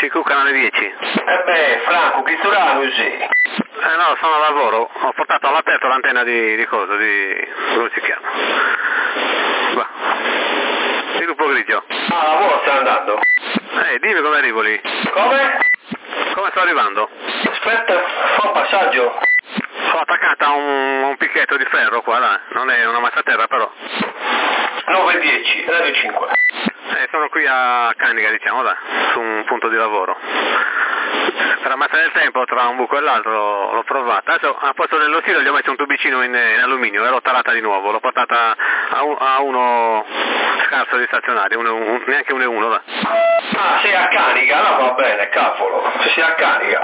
Amico, canale 10. Franco, chi tu così? No, sono a lavoro, ho portato all'aperto l'antenna di cosa, come si chiama? Va. Di lupo grigio. Ah, lavoro stai andando? Dimmi come arrivo lì. Come? Come sto arrivando? Aspetta, fa un passaggio. Sono attaccata a un picchetto di ferro qua, dai. Non è una mazzaterra però. 9:10, radio 5. Sono qui a Canica, diciamo, dai, su un punto di lavoro. Per ammazzare il tempo tra un buco e l'altro l'ho provata. Adesso a posto dello stilo gli ho messo un tubicino in alluminio e l'ho tarata di nuovo. L'ho portata a uno scarso di stazionario, neanche 1,1, dai. Ah, sei a Canica? No, va bene, cavolo. Se sei a Canica.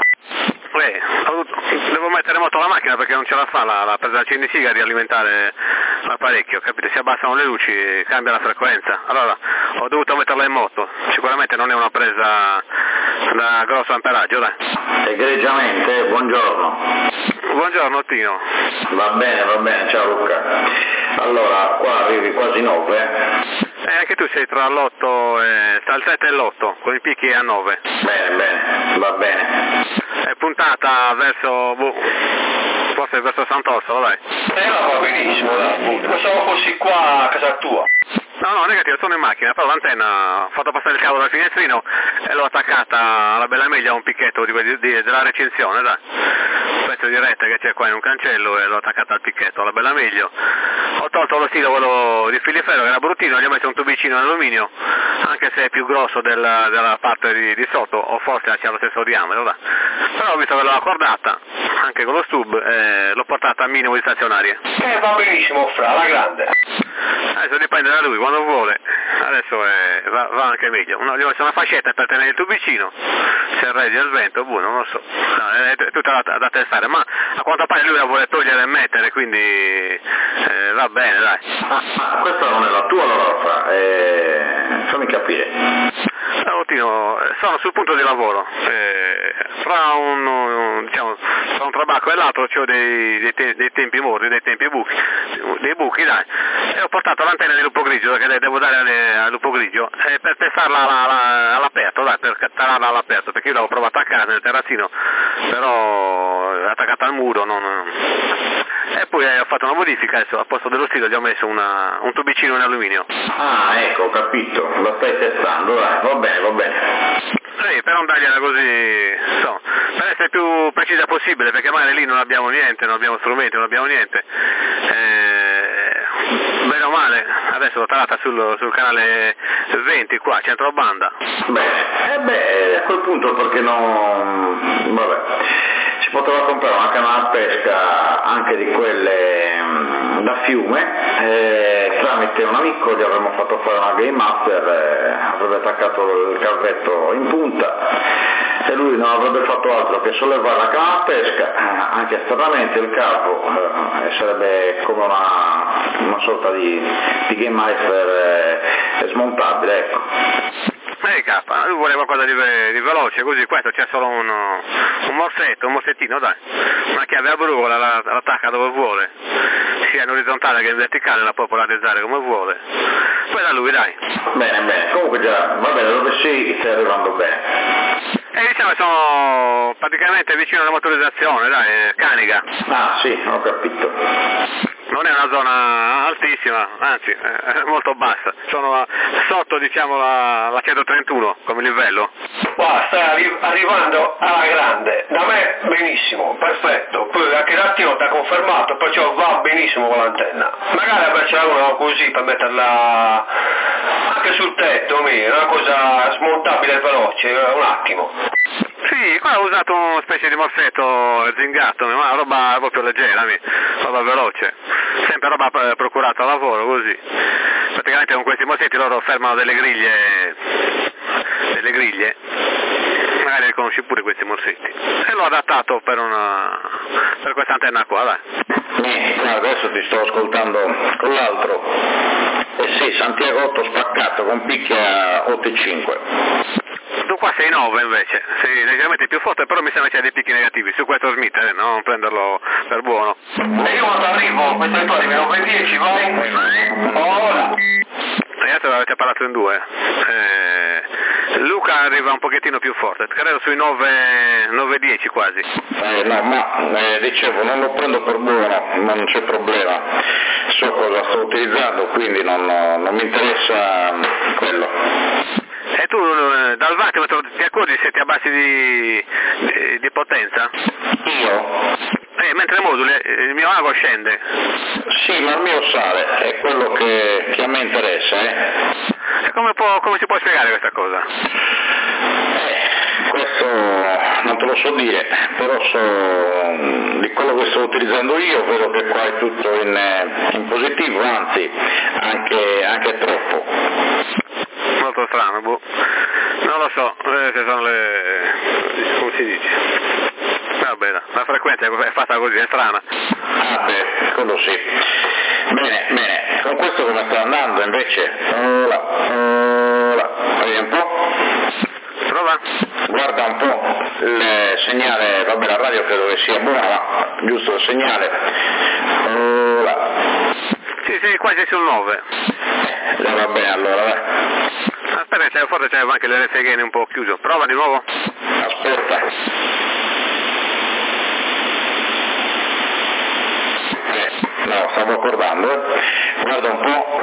Devo mettere moto alla macchina perché non ce la fa la presa del CNC a rialimentare l'apparecchio, capite? Si abbassano le luci, cambia la frequenza. Allora ho dovuto metterla in moto. Sicuramente non è una presa da grosso amperaggio, dai. Egregiamente, buongiorno. Buongiorno Tino. Va bene, ciao Luca. Allora, qua arrivi quasi 9. Anche tu sei tra l'8 tra il 7 e l'8, con i picchi a 9. Bene, va bene. È puntata verso, forse verso Sant'Orsola, dai. No, va benissimo, dai, appunto. Pensavo fossi qua a casa tua. No, negativo, sono in macchina, però l'antenna ho fatto passare il cavo dal finestrino e l'ho attaccata alla bella meglio a un picchetto della recinzione, dai. Un pezzo di rete che c'è qua in un cancello e l'ho attaccata al picchetto, alla bella meglio. Ho tolto lo stilo, quello di filiferro che era bruttino, gli ho messo un tubicino in alluminio, anche se è più grosso della parte di sotto, o forse c'ha lo stesso diametro, dai. Però ho visto che l'ho accordata, anche con lo stub, l'ho portata a minimo di stazionarie. Va benissimo, fra, la grande. Adesso dipende da lui, quando vuole. Adesso va anche meglio. Gli ho messo una fascetta per tenere il tubicino, se regge il vento, non lo so. No, è tutta da testare, ma a quanto pare lui la vuole togliere e mettere, quindi va bene, dai. Questa non è la tua allora, fammi capire. Tino, sono sul punto di lavoro, tra un trabacco e l'altro c'ho dei tempi morti, dei buchi, dai, e ho portato l'antenna di lupo grigio che le devo dare al lupo grigio per testarla all'aperto, dai, per tararla all'aperto, perché io l'avevo provata a casa nel terrazzino, però è attaccata al muro, e poi ho fatto una modifica, adesso a posto dello stilo gli ho messo un tubicino in alluminio. Ah, ecco, ho capito, lo stai testando, dai, va bene. Sì, per non dargliela così, per essere più precisa possibile, perché magari lì non abbiamo niente, non abbiamo strumenti, non abbiamo niente. Bene o male, adesso l'ho tarata sul canale 20 qua, centro banda. Beh, a quel punto perché non... vabbè, si poteva comprare una canna da pesca anche di quelle da fiume, tramite un amico gli avremmo fatto fare una Game Master, avrebbe attaccato il carretto in punta e lui non avrebbe fatto altro che sollevare la canna da pesca, anche esternamente il capo, e sarebbe come una sorta di Game Master smontabile, ecco. Lui vuole qualcosa di veloce, così questo c'è solo un morsettino, dai, una chiave a brugola, l'attacca dove vuole, sia in orizzontale che in verticale, la può polarizzare come vuole, poi da lui, dai. Bene, comunque già, va bene, dove sei stai arrivando bene. Diciamo che sono praticamente vicino alla motorizzazione, dai, Canica. Ah sì, ho capito. Non è una zona altissima, anzi è molto bassa, sono sotto diciamo la 131 come livello. Qua stai arrivando alla grande, da me benissimo, perfetto, poi anche l'attimo ti ha confermato, perciò va benissimo con l'antenna. Magari invece una così per metterla anche sul tetto, una cosa smontabile e veloce, un attimo. Sì, qua ho usato una specie di morsetto zingato, ma roba proprio leggera, roba veloce, sempre roba procurata a lavoro, così. Praticamente con questi morsetti loro fermano delle griglie, magari li conosci pure questi morsetti, e l'ho adattato per questa antenna qua, dai. Adesso ti sto ascoltando con l'altro, sì, Santiago 8 spaccato con picchi a 8,5. Tu qua sei 9 invece, sei leggermente più forte, però mi sembra che c'è dei picchi negativi su questo Smith, non prenderlo per buono. E io quando arrivo, questo è poi 9:10, vai? Ora! Adesso avete parlato in due. Luca arriva un pochettino più forte, credo sui 9-10 quasi. No, ma dicevo, non lo prendo per buono, non c'è problema, so cosa sto utilizzando, quindi non mi interessa quello. E tu dal vattimetro ti accorgi se ti abbassi di potenza? Io? Mentre moduli il mio ago scende. Sì, ma il mio sale, è quello che a me interessa, E come si può spiegare questa cosa? Questo non te lo so dire, però so di quello che sto utilizzando io, vedo che qua è tutto in positivo, anzi anche troppo. Molto strano, boh. Non lo so, se sono come si dice? Vabbè, la frequenza è fatta così, è strana. Ah beh, quello sì. Bene, con questo come sta andando invece? Vedi un po'? Prova? Guarda un po' il segnale, vabbè la radio credo che sia buona, ma giusto il segnale. Sì, quasi sul 9. Va bene allora, dai. Aspetta, forse c'è anche l'RFGN un po' chiuso. Prova di nuovo. Aspetta. No, stavo accordando, guarda un po'.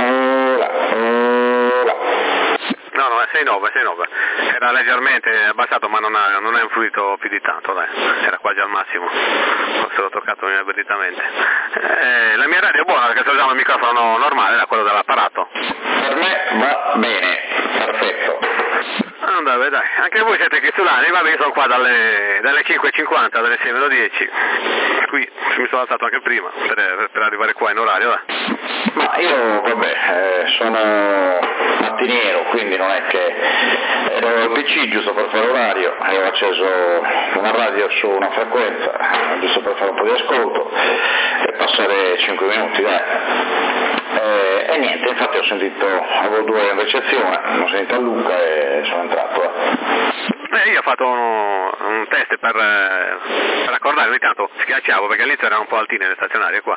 No, è 6-9. Era leggermente abbassato, ma non ha influito più di tanto, dai. Era quasi al massimo. Forse l'ho toccato inavvertitamente. La mia radio è buona perché sto usando il microfono normale, da quello dell'apparato. Per me va bene, perfetto. Vabbè, dai, anche voi siete chisulani, vabbè, io sono qua dalle 5:50, dalle 6:10. Qui mi sono alzato anche prima per arrivare qua in orario, dai. Ma io, vabbè, sono mattiniero, quindi non è che ero al PC giusto per fare orario, avevo acceso una radio su una frequenza, giusto per fare un po' di ascolto e passare 5 minuti, dai. E niente, infatti avevo 2 in ricezione, ho sentito a Luca e sono entrato. Io ho fatto un test per accordare, ogni tanto schiacciavo perché all'inizio erano un po' altine le stazionarie qua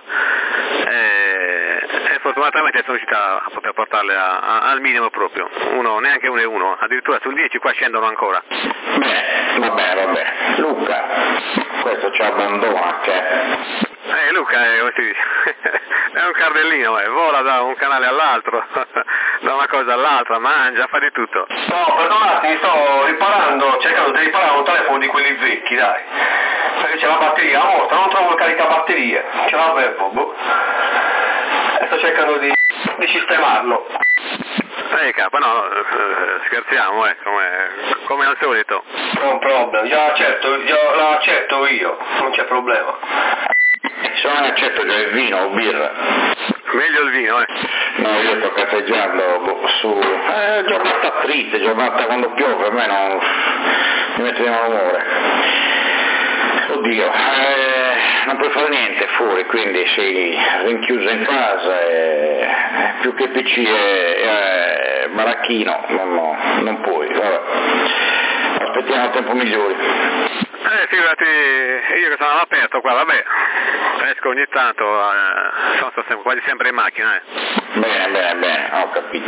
e fortunatamente sono riuscito a poter portarle al minimo proprio, neanche 1,1, addirittura sul 10 qua scendono ancora. Vabbè, Luca, questo ci abbandona che... Luca è un cardellino, vola da un canale all'altro, da una cosa all'altra, mangia, fa di tutto. No, perdonate, mi sto cercando di riparare un telefono di quelli vecchi, dai. Perché c'è la batteria morta, non trovo il caricabatterie, ce l'avevo, boh. E sto cercando di sistemarlo. Capa, no, scherziamo, come al solito. Non problema, già l'accetto io, non c'è problema. Se non accetto già il vino o birra. Meglio il vino, No, io sto cazzeggiando su... giornata triste, giornata quando piove, a me non mi mette di malumore. Oddio, non puoi fare niente fuori, quindi sei rinchiuso in casa e più che PC e baracchino, non puoi, vabbè. Aspettiamo tempo migliori. Figurati, io che sono all'aperto qua, vabbè, esco ogni tanto, sono quasi sempre in macchina. Bene, ho capito.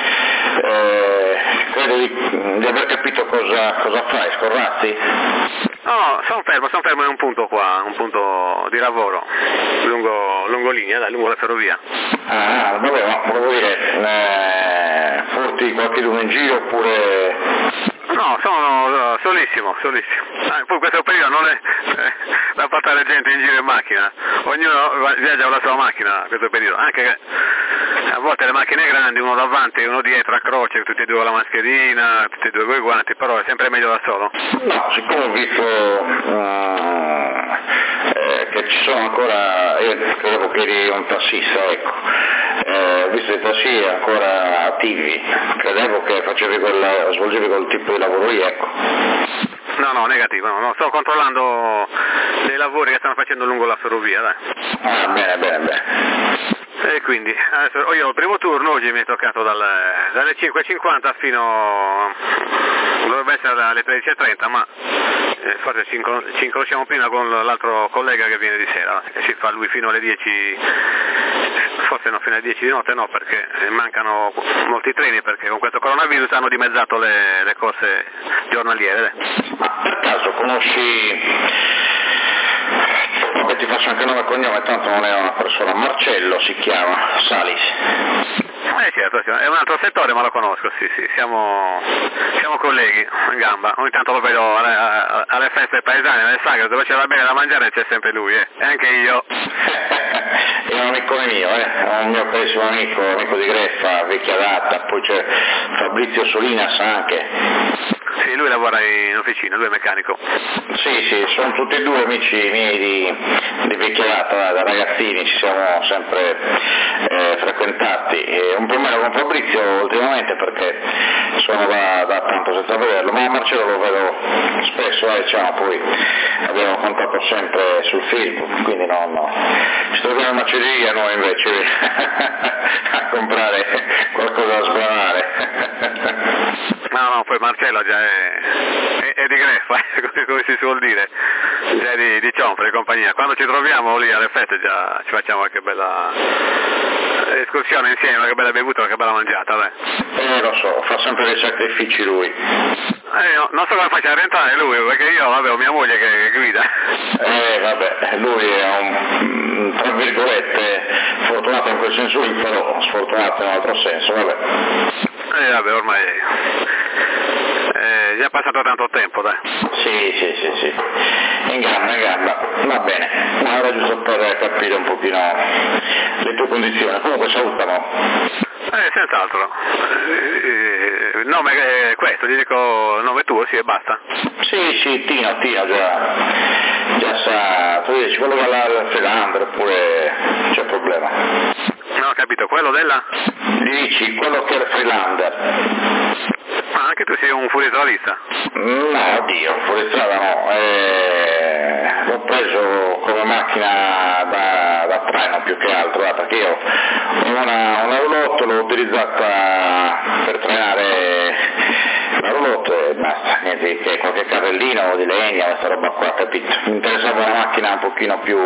Credo di aver capito cosa fai, scorrazzi? No, sono fermo in un punto qua, un punto di lavoro, lungo linea, lungo la ferrovia. Ah, vabbè, ma volevo dire, porti qualcuno in giro oppure... No, sono solissimo. Poi questo periodo non è da portare gente in giro in macchina, ognuno viaggia con la sua macchina questo periodo, anche che a volte le macchine grandi, uno davanti e uno dietro a croce, tutti e due con la mascherina, tutti e due con i guanti, però è sempre meglio da solo. No, siccome ho visto che ci sono ancora, io credevo che eri un tassista, ecco, ho visto i tassi ancora attivi, credevo che svolgevi quel tipo di lavoro lì, ecco. No, negativo, no, sto controllando dei lavori che stanno facendo lungo la ferrovia, dai. Ah, bene. E quindi, adesso io il primo turno oggi mi è toccato dalle 5:50 fino, dovrebbe essere alle 13:30, ma forse ci incrociamo prima con l'altro collega che viene di sera, e si fa lui fino alle 10, forse no, fino alle 10 di notte no, perché mancano molti treni, perché con questo coronavirus hanno dimezzato le corse giornaliere. Ma per caso conosci, vabbè ti faccio anche nome e cognome, tanto non è una persona, Marcello si chiama, Salis? Certo, è un altro settore ma lo conosco, sì, siamo colleghi in gamba, ogni tanto lo vedo alle feste paesane, alle sagre dove c'è da bene da mangiare c'è sempre lui, e anche io. È un amico mio, è un mio carissimo amico di Greffa, vecchia data, poi c'è Fabrizio Solinas anche. Sì, lui lavora in officina, lui è meccanico. Sì, sono tutti e due amici miei di vecchia data, da ragazzini ci siamo sempre frequentati, un po' meno con Fabrizio ultimamente perché sono da tanto senza vederlo, ma Marcello lo vedo spesso, diciamo, poi abbiamo contatto sempre sul Facebook, quindi no. Ci troviamo in macelleria noi invece a comprare qualcosa da sbranare. No, poi Marcello già è di Greffa, come si suol dire, già è di Ciomfre e compagnia. Quando ci troviamo lì alle feste già ci facciamo qualche bella escursione insieme, qualche bella bevuta, qualche bella mangiata, dai. Lo so, fa sempre dei sacrifici lui. Non so come faccia a rientrare lui, perché io ho mia moglie che guida. Vabbè, lui è un, tra virgolette, fortunato in quel senso lì, però sfortunato in un altro senso, vabbè. Vabbè, ormai è già passato tanto tempo, dai. Sì. In gamba, va bene. Ma era giusto per capire un pochino le tue condizioni. Comunque salutano. Senz'altro. Il nome è questo, gli dico il nome tuo, sì, e basta. Sì, Tino già sa, tu dici quello va là al Freelander oppure c'è problema? No, ho capito, quello della? Dici, quello che è il Freelander. Ma anche tu sei un fuoristralista? No, oddio, fuoristrada no, l'ho preso come macchina da traino più che altro, perché io una roulotte l'ho utilizzata per trainare la roulotte e basta, niente che qualche carrellino di legna, questa roba qua, capito? Mi interessava una macchina un pochino più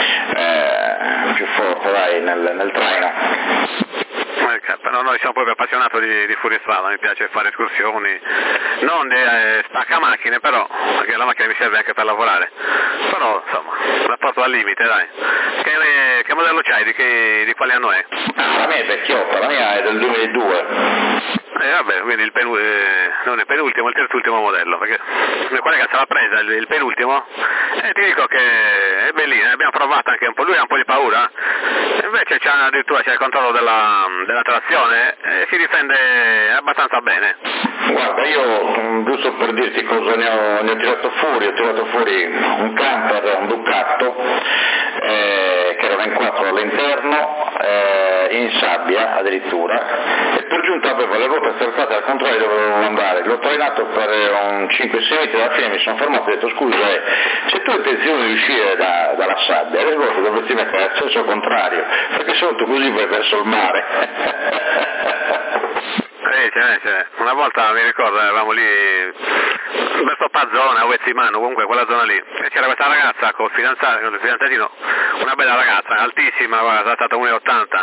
forte, dai, nel traino. Però noi siamo proprio appassionati di fuoristrada, mi piace fare escursioni, non di stacca macchine però, perché la macchina mi serve anche per lavorare, però insomma, la porto al limite, dai. Che modello c'hai, di quale anno è? La mia è vecchiotta, la mia è del 2002. Vabbè, quindi non il penultimo, il terzultimo modello, perché mio collega se l'ha presa il penultimo e ti dico che è bellina, abbiamo provato anche un po', lui ha un po' di paura, invece addirittura c'è il controllo della trazione e si difende abbastanza bene. Guarda, io giusto per dirti cosa ne ho tirato fuori un camper, un Ducato, che era in 4 all'interno, in sabbia addirittura, e per giunta aveva le ruote sterzate al contrario dove dovevo andare, l'ho trainato per un 5-6 metri, alla fine mi sono fermato e ho detto scusa, se tu hai intenzione di uscire dalla sabbia, le ruote dovresti mettere al senso contrario, perché se no tu così vai verso il mare. C'è. Una volta mi ricordo, eravamo lì verso Pazzona, Uezzimano, comunque quella zona lì, e c'era questa ragazza con il fidanzatino, una bella ragazza, altissima, guarda, è stata 1,80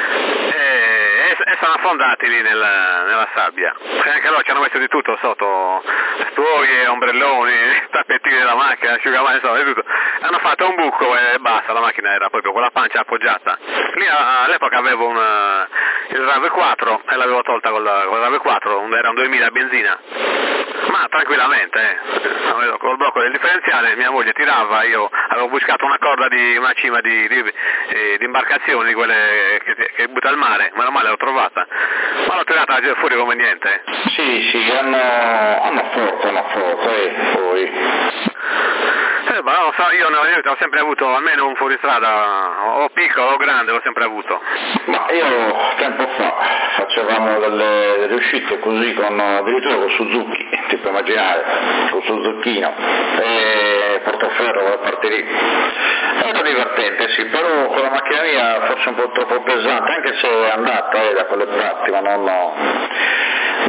e sono affondati lì nella sabbia, e anche loro ci hanno messo di tutto sotto, stuoie, ombrelloni, tappetini della macchina, asciugamani, insomma, di tutto. Hanno fatto un buco e basta, la macchina era proprio con la pancia appoggiata. Lì all'epoca avevo il RAV4 e l'avevo tolta con il RAV4, era un 2000 benzina, ma tranquillamente, col blocco del differenziale mia moglie tirava, io avevo buscato una corda di una cima di imbarcazioni, quelle che butta al mare, meno male l'ho trovata, ma l'ho tirata fuori come niente. Sì, hanno forza, e poi... Ma non so, io nella mia vita ho sempre avuto almeno un fuoristrada, o piccolo o grande, l'ho sempre avuto. Ma io tempo fa facevamo delle uscite così addirittura con Suzuki, ti puoi immaginare, con Suzuchino, e Portoferro, quelle parti lì. Era divertente, sì, però con la macchina mia forse un po' troppo pesante, anche se è andata da quelle parti, ma non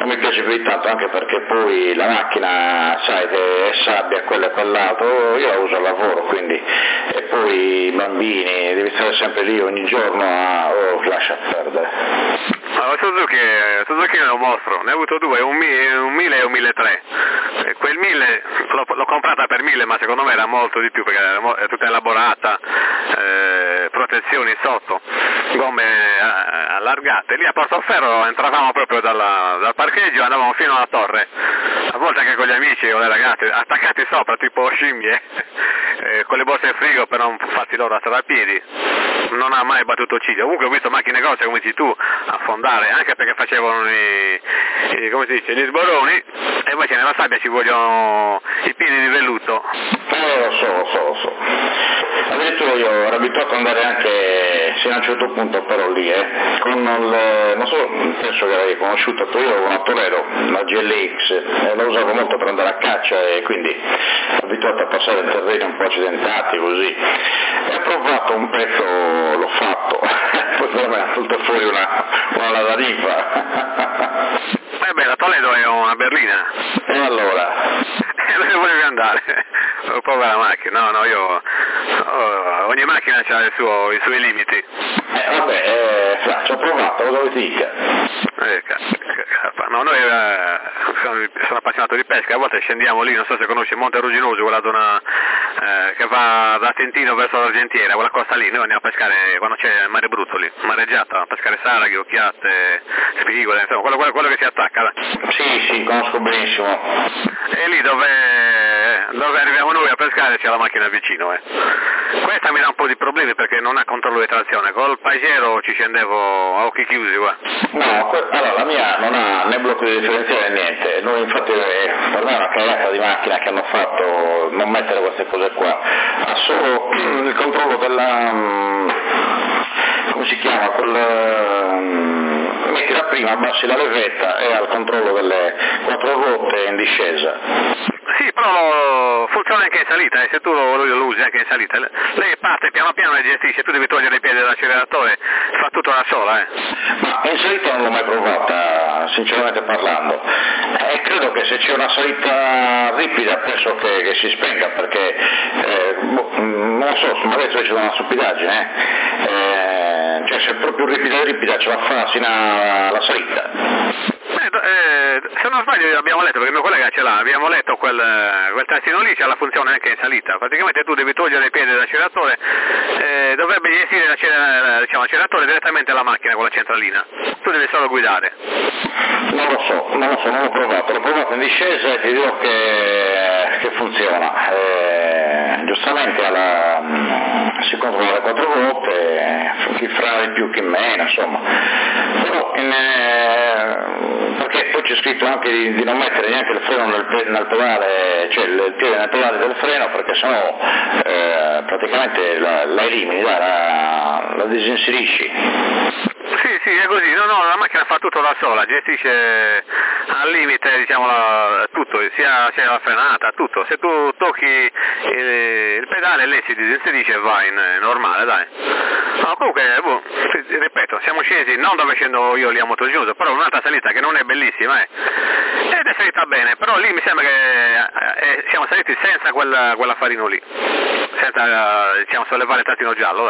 non mi piace più di tanto, anche perché poi la macchina, sai, che è sabbia, quello e quell'altro, io la uso al lavoro, quindi, e poi i bambini, devi stare sempre lì ogni giorno, lascia perdere. Allora, Suzuki è un mostro, ne ho avuto due, un 1000 e un 1300. Quel 1000 l'ho comprata per 1000, ma secondo me era molto di più perché era tutta elaborata, protezioni sotto, gomme allargate. Lì a Portoferro entravamo proprio dal parcheggio e andavamo fino alla torre, a volte anche con gli amici o le ragazze, attaccati sopra tipo scimmie, con le borse in frigo per non farsi loro a piedi. Non ha mai battuto ciglio. Comunque ho visto macchine grosse, come dici tu, affondare, anche perché facevano come si dice, gli sboroni, e invece nella sabbia ci vogliono i piedi di velluto. Lo so. Addirittura io ero abituato ad andare anche, fino a un certo punto però lì, con non so, penso che l'avevi conosciuto, io avevo una Torero, una GLX, la usavo molto per andare a caccia e quindi ero abituato a passare in terreni un po' accidentati così, e ho provato un pezzo, l'ho fatto, poi per me ha tolto fuori una ladarifa. Beh, la Toledo è una berlina. E allora? Dove volevi andare? Povera macchina, no, io ogni macchina ha i suoi limiti. Ci ho provato, cosa vuoi dica? No, noi sono appassionato di pesca, a volte scendiamo lì, non so se conosci Monte Ruginoso, quella zona che va da Tentino verso l'Argentiera, quella costa lì, noi andiamo a pescare quando c'è il mare brutto lì, mareggiata, a pescare saraghi, occhiatte, spigole, insomma, quello che si attacca. Sì, conosco benissimo. E lì dove arriviamo noi a pescare c'è la macchina vicino. Questa mi dà un po' di problemi perché non ha controllo di trazione, col Pajero ci scendevo a occhi chiusi qua. No, allora la mia non ha né blocco di differenziale né niente, noi infatti per me è una cagata di macchina che hanno fatto non mettere queste cose qua, ha solo il controllo della, come si chiama, metti la prima, abbassi la levetta e ha il controllo delle quattro ruote in discesa. Sì, però funziona anche in salita, se tu lo usi anche in salita, lei parte piano piano e gestisce, tu devi togliere i piedi dall'acceleratore, fa tutto da sola. Ma in salita non l'ho mai provata, sinceramente parlando, e credo che se c'è una salita ripida penso che si spenga, perché non so, magari sto dicendo una stupidaggine, cioè se è proprio ripida ce la fa fino alla salita. Se non sbaglio abbiamo letto, perché mio collega ce l'ha, abbiamo letto quel tastino lì, c'ha la funzione anche in salita, praticamente tu devi togliere i piedi dall'acceleratore, dovrebbe gestire l'acceleratore direttamente alla macchina con la centralina, tu devi solo guidare. Non lo so, non l'ho provato in discesa e ti dirò che funziona, giustamente si controlla le quattro ruote, chi frena di più, chi meno, insomma, però perché poi c'è scritto anche di non mettere neanche il freno nel pedale, cioè il piede nel pedale del freno, perché sennò praticamente la elimini, la disinserisci. Sì, è così, no, la macchina fa tutto da sola, gestisce al limite, diciamo, tutto, sia la frenata, tutto. Se tu tocchi il pedale lei si disinserisce e va in normale, dai. No, comunque, ripeto, siamo scesi non dove scendo io lì a Monteruginoso, però un'altra salita che non è bellissima, ed è salita bene, però lì mi sembra che siamo saliti senza quell'affarino lì, senza, diciamo, sollevare il trattino giallo,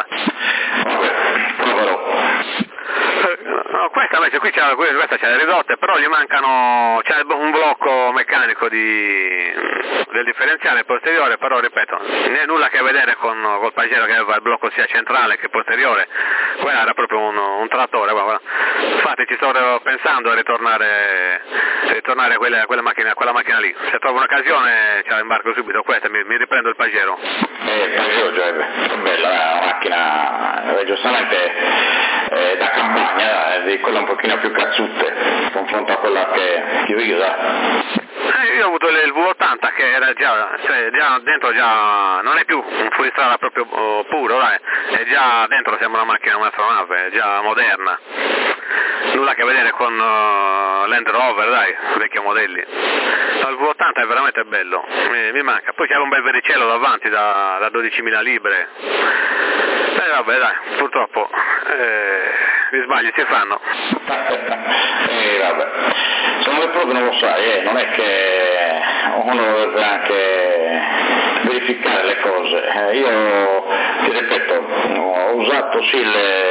No, questa invece questa c'è le ridotte, però gli mancano, c'è un blocco meccanico del differenziale posteriore, però ripeto, non è nulla a che vedere col Pajero che aveva il blocco sia centrale che posteriore, quella era proprio un trattore, infatti ci sto pensando a ritornare a quella macchina lì, se trovo un'occasione imbarco subito questa, mi riprendo il Pajero. Il Pajero già è bella, è una macchina giustamente da campagna, di quella un pochino più cazzutte, confronto a quella che io io ho avuto il V80 che era già dentro non è più un fuoristrada proprio puro, è già dentro, sembra una macchina, un'astronave, è già moderna, nulla a che vedere con Land Rover, vecchi modelli. Il V80 è veramente bello, mi manca, poi c'era un bel vericello davanti da 12.000 libre, Vabbè dai, purtroppo gli sbagli si fanno. Vabbè. Se non le prove non lo sai, non è che uno dovrebbe anche verificare le cose. Io ti ripeto, ho usato sì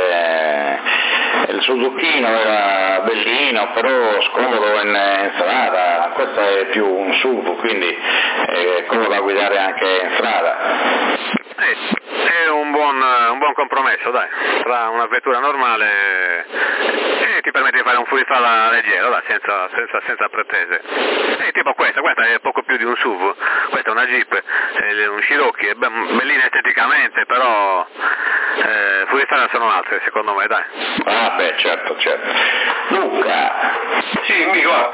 il Suzuki era bellino, però scomodo in strada, questo è più un SUV, quindi è comodo da guidare anche in strada. È un buon compromesso, dai, tra una vettura normale e ti permette di fare un fuoristrada leggero, dai, senza pretese. E tipo questa è poco più di un SUV, questa è una Jeep, è un Cherokee, è bellina esteticamente, però fuoristrada sono altre, secondo me, dai. Ah beh, certo. Luca! Sì,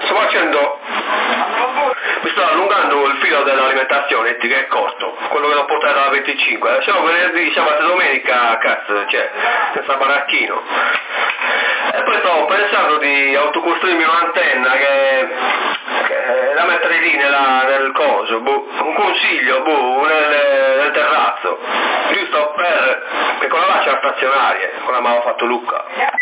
mi sto allungando il filo dell'alimentazione, che è corto, quello che l'ho portato alla 25, siamo venerdì, sabato e domenica, cazzo, senza baracchino. E poi stavo pensando di autocostruirmi un'antenna che da mettere lì nel coso, un consiglio, nel terrazzo, giusto che con la c'è stazionaria, come mi aveva fatto Luca.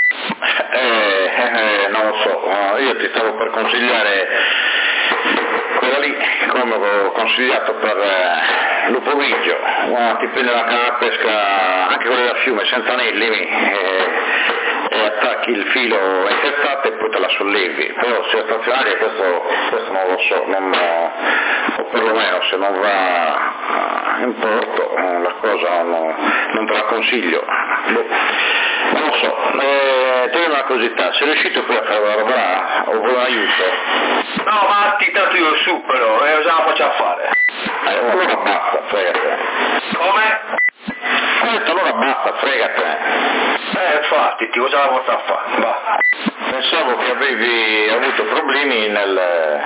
Non lo so, io ti stavo per consigliare quella lì, come ho consigliato per Lupoviggio, ti prendi la canna da pesca, anche quella da fiume, senza anelli, e attacchi il filo in testata e poi te la sollevi, però se è stazionaria questo non lo so, o perlomeno se non va in porto la cosa non te la consiglio. Non lo so, ti dico una curiosità, sei riuscito poi a fare la roba o vuoi un aiuto? No, ma tanto io supero, cosa la faccio a fare? Allora basta, fregate. Come? Allora basta, fregate. Infatti, cosa la posso fare? Va. Pensavo che avevi avuto problemi nella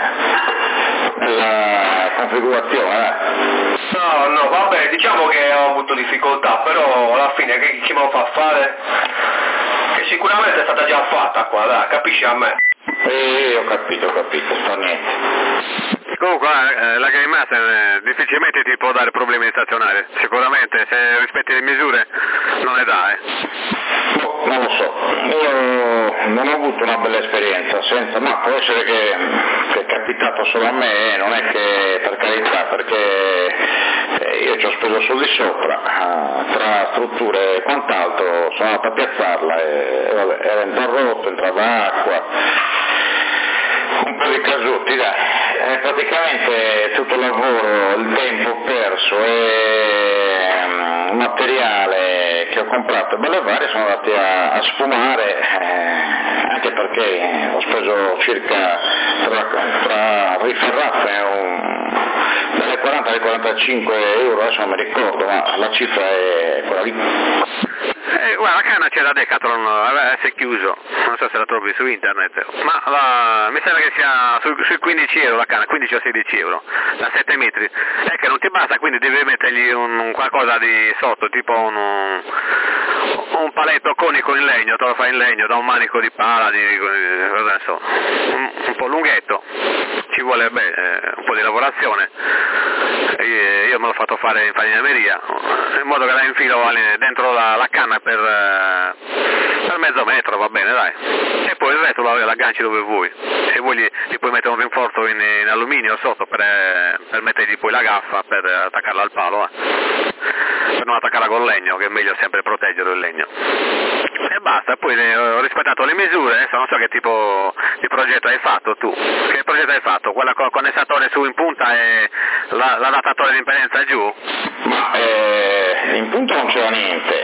configurazione. No, vabbè, diciamo che ho avuto difficoltà, però alla fine chi me lo fa fare? Che sicuramente è stata già fatta qua, dai, capisci a me? Ho capito, sta niente. Comunque la Game Master difficilmente ti può dare problemi in stazionaria, sicuramente se rispetti le misure non le dà. Non lo so, io non ho avuto una bella esperienza, ma può essere che è capitato solo a me, non è che per carità, perché io ci ho speso soldi sopra, tra strutture e quant'altro, sono andato a piazzarla e vabbè, era interrotto, entrava acqua, un po' di casutti, dai. Praticamente tutto il lavoro, il tempo perso e materiale che ho comprato belle varie sono andati a sfumare, anche perché ho speso circa tra riferraffe dalle 40 alle 45 euro, adesso non mi ricordo, ma la cifra è quella lì. Guarda, la canna c'è da Decathlon, si è chiuso, non so se la trovi su internet, ma mi sembra che sia sui 15 euro la canna, 15 o 16 euro, da 7 metri, è che non ti basta, quindi devi mettergli un qualcosa di sotto, tipo un paletto conico in legno, te lo fai in legno, da un manico di pala, un po' lunghetto, ci vuole un po' di lavorazione, io me l'ho fatto fare in falegname, in modo che la infilo dentro la canna per mezzo metro, va bene, dai, e poi il resto l'agganci dove vuoi, se vuoi gli puoi mettere un rinforzo in alluminio sotto per mettergli poi la gaffa per attaccarla al palo, per non attaccarla col legno, che è meglio sempre proteggere il legno, e basta. Poi ho rispettato le misure, adesso non so che tipo di progetto hai fatto tu, che progetto hai fatto, quella con il condensatore su in punta e l'adattatore di impedenza giù? Ma in punta non c'era niente,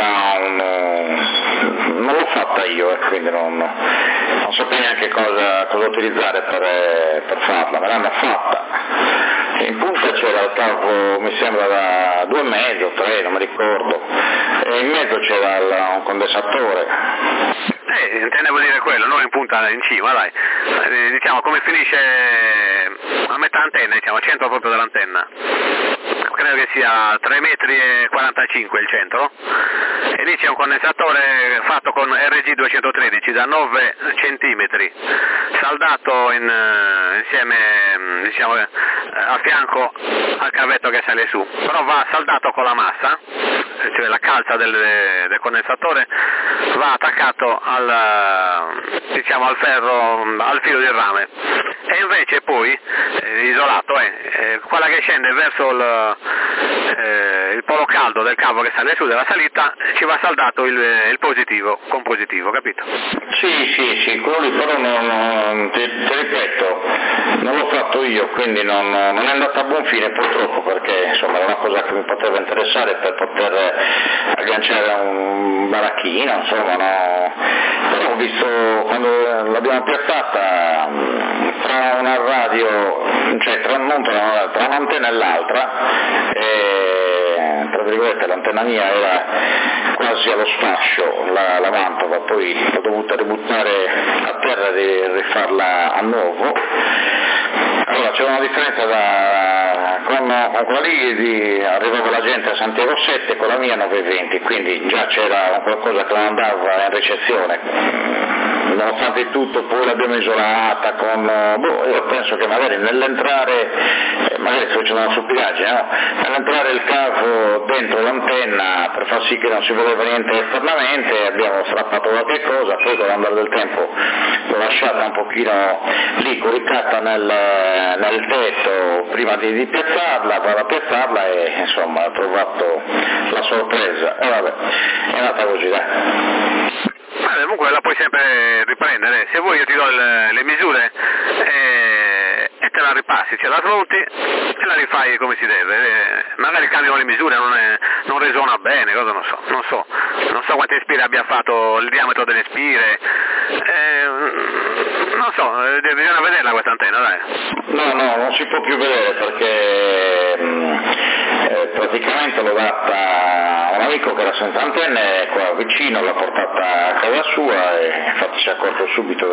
non l'ho fatta io, quindi non sapevo neanche cosa utilizzare per farla, me l'hanno fatta. In punta c'era il cavo, mi sembra da 2,5, 3, non mi ricordo, e in mezzo c'era un condensatore. Intendevo dire quello, non in punta in cima, dai. Diciamo come finisce a metà antenna, diciamo, al centro proprio dell'antenna. Credo che sia 3,45 metri il centro, e lì c'è un condensatore fatto con RG213 da 9 centimetri, saldato insieme, diciamo, a fianco al cavetto che sale su, però va saldato con la massa, cioè la calza del condensatore va attaccato al ferro, al filo di rame, e invece poi isolato quella che scende verso il polo caldo del cavo che sale su della salita, ci va saldato il positivo con positivo, capito? Sì, quello lì però ti ripeto, non l'ho fatto io, quindi non è andata a buon fine purtroppo, perché insomma era una cosa che mi poteva interessare per poter agganciare un baracchino, insomma, no. Però ho visto quando l'abbiamo piazzata tra una radio, cioè tra un'antenna e l'altra, tra virgolette l'antenna mia era quasi allo sfascio, la mantova, poi l'ho dovuta ributtare a terra e rifarla a nuovo. Allora c'era una differenza con quella lì arrivava la gente a Santiago 7, con la mia 920, quindi già c'era qualcosa che non andava in ricezione. Nonostante tutto poi l'abbiamo isolata io penso che magari nell'entrare, magari sto facendo una stupidaggine, no? Nell'entrare il cavo dentro l'antenna per far sì che non si vedeva niente esternamente, abbiamo strappato qualche cosa, poi con l'andare del tempo l'ho lasciata un pochino lì coricata nel tetto prima di piazzarla, vado a piazzarla e insomma ho trovato la sorpresa, e vabbè, è andata così, dai. Comunque la puoi sempre riprendere, se vuoi io ti do le misure e te la ripassi, ce la smonti e la rifai come si deve, magari cambiano le misure, non risuona bene, cosa non so quante spire abbia fatto, il diametro delle spire, non so, bisogna vederla questa antenna, dai. No, non si può più vedere perché praticamente l'ho data a un amico che era senza antenne qua vicino, l'ha portata a casa sua e infatti si è accorto subito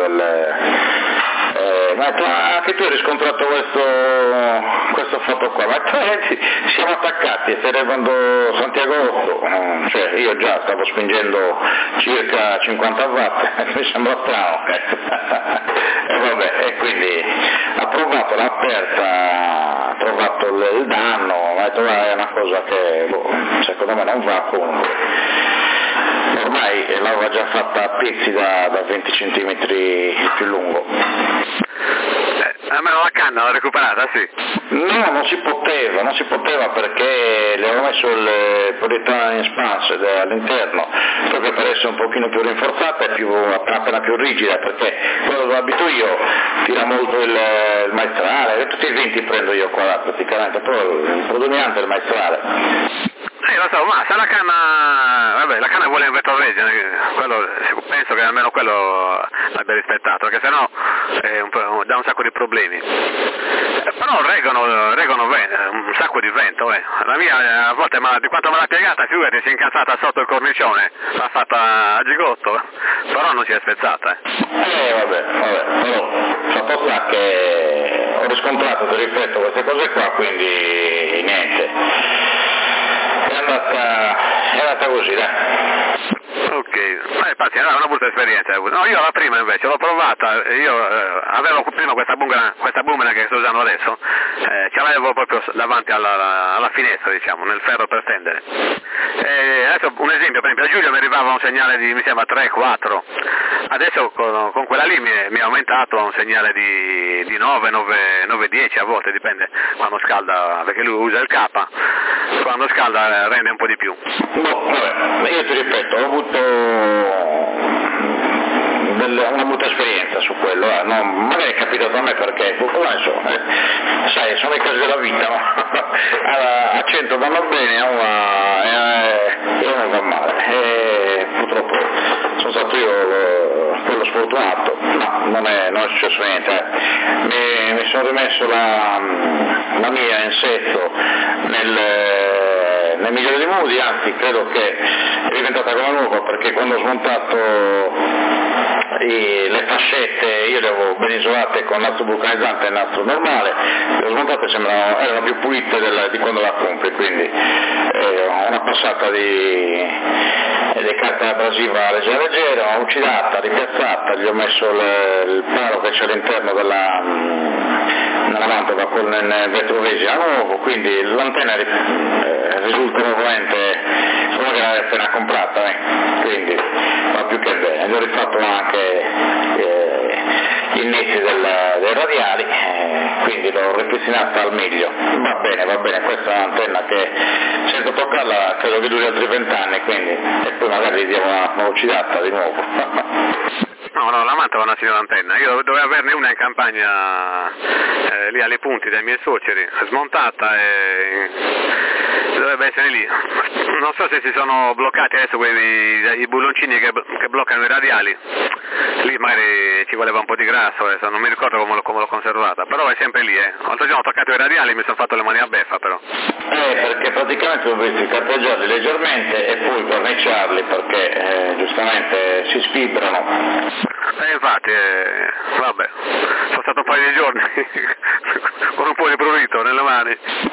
ma anche tu hai riscontrato questo fatto qua, ma siamo attaccati e stai arrivando Santiago 8, cioè io già stavo spingendo circa 50 watt, mi sembra strano, e vabbè, e quindi ha provato, l'ha aperta, ha trovato il danno, ma è una cosa che secondo me non va comunque. Ormai l'aveva già fatta a pezzi da 20 cm più lungo. Almeno la canna l'ho recuperata, sì. No, non si poteva perché le avevo messo il poliuretano in spanse all'interno, proprio per essere un pochino più rinforzata e appena più rigida, perché quello dove abito io tira molto il maestrale, tutti i venti prendo io qua praticamente, però il predominante è il maestrale. Lo so, ma se la canna vuole in retroresina, penso che almeno quello l'abbia rispettato, perché sennò dà un sacco di problemi. Però reggono bene, un sacco di vento, La mia a volte di quanto me l'ha piegata, figurati, si è incazzata sotto il cornicione, l'ha fatta a gigotto, però non si è spezzata. Vabbè, però fatto sta che ho riscontrato, ti ripeto, queste cose qua, quindi niente. È andata così, dai. Ok, infatti era una brutta esperienza. No, io la prima invece l'ho provata, avevo prima questa boomerang che sto usando adesso, ce l'avevo proprio davanti alla finestra, diciamo, nel ferro per stendere. Adesso un esempio, per esempio a Giulio mi arrivava un segnale di, mi sembra, 3-4, adesso con quella lì mi è aumentato a un segnale di 9-10 a volte, dipende quando scalda, perché lui usa il K, quando scalda rende un po' di più. No, vabbè, io ti ripeto, ho avuto una brutta esperienza su quello, no, magari è capitato a me perché, insomma, sai, sono i casi della vita, ma a 100 vanno bene, e uno va male, e purtroppo sono stato io quello sfortunato, no, non è successo niente, mi sono rimesso la mia in setto nel migliore dei modi, anzi credo che è diventata come nuova, perché quando ho smontato le fascette, io le avevo ben isolate con nastro vulcanizzante e nastro normale, le ho smontate, erano più pulite di quando la compri, quindi una passata di carta abrasiva leggera, ho ucidata, ripiazzata, gli ho messo il palo che c'è all'interno nella lampada con il vetroresina nuovo, quindi l'antenna risulta nuovamente come che l'aveva appena comprata, quindi va più che bene. Gli ho rifatto anche i netti dei radiali, quindi l'ho ripristinata al meglio. Va bene, questa è un'antenna che senza toccarla credo che duri altri 20 anni, quindi, e poi magari diamo una ucidata di nuovo. No, la manta è una signora antenna, io dovevo averne una in campagna lì alle punti dai miei suoceri, smontata e dovrebbe essere lì. Non so se si sono bloccati adesso i bulloncini che bloccano i radiali, lì magari ci voleva un po' di grasso, adesso non mi ricordo come l'ho conservata, però è sempre lì. L'altro giorno ho toccato i radiali e mi sono fatto le mani a beffa però. Perché praticamente dovresti carteggiarli leggermente e poi corniciarli perché giustamente si sfibrano. Infatti, vabbè, sono stato un paio di giorni con un po' di prurito nelle mani.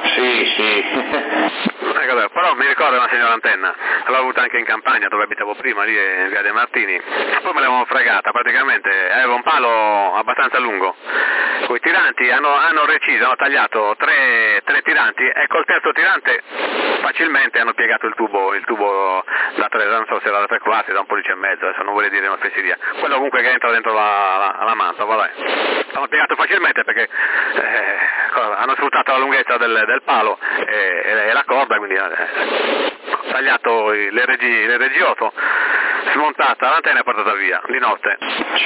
Sì. Però mi ricordo una signora antenna, l'avevo avuta anche in campagna dove abitavo prima, lì in via dei Martini, poi me l'avevano fregata, praticamente aveva un palo abbastanza lungo, con i tiranti hanno tagliato tre tiranti e col terzo tirante facilmente hanno piegato il tubo da 3, non so se era da 3 quarti, da 1,5 pollici, adesso non vuole dire una fesseria, quello comunque che entra dentro la manta, vabbè. Hanno piegato facilmente perché hanno sfruttato la lunghezza del palo e la corda, quindi tagliato le regiotto, smontata l'antenna e portata via di notte.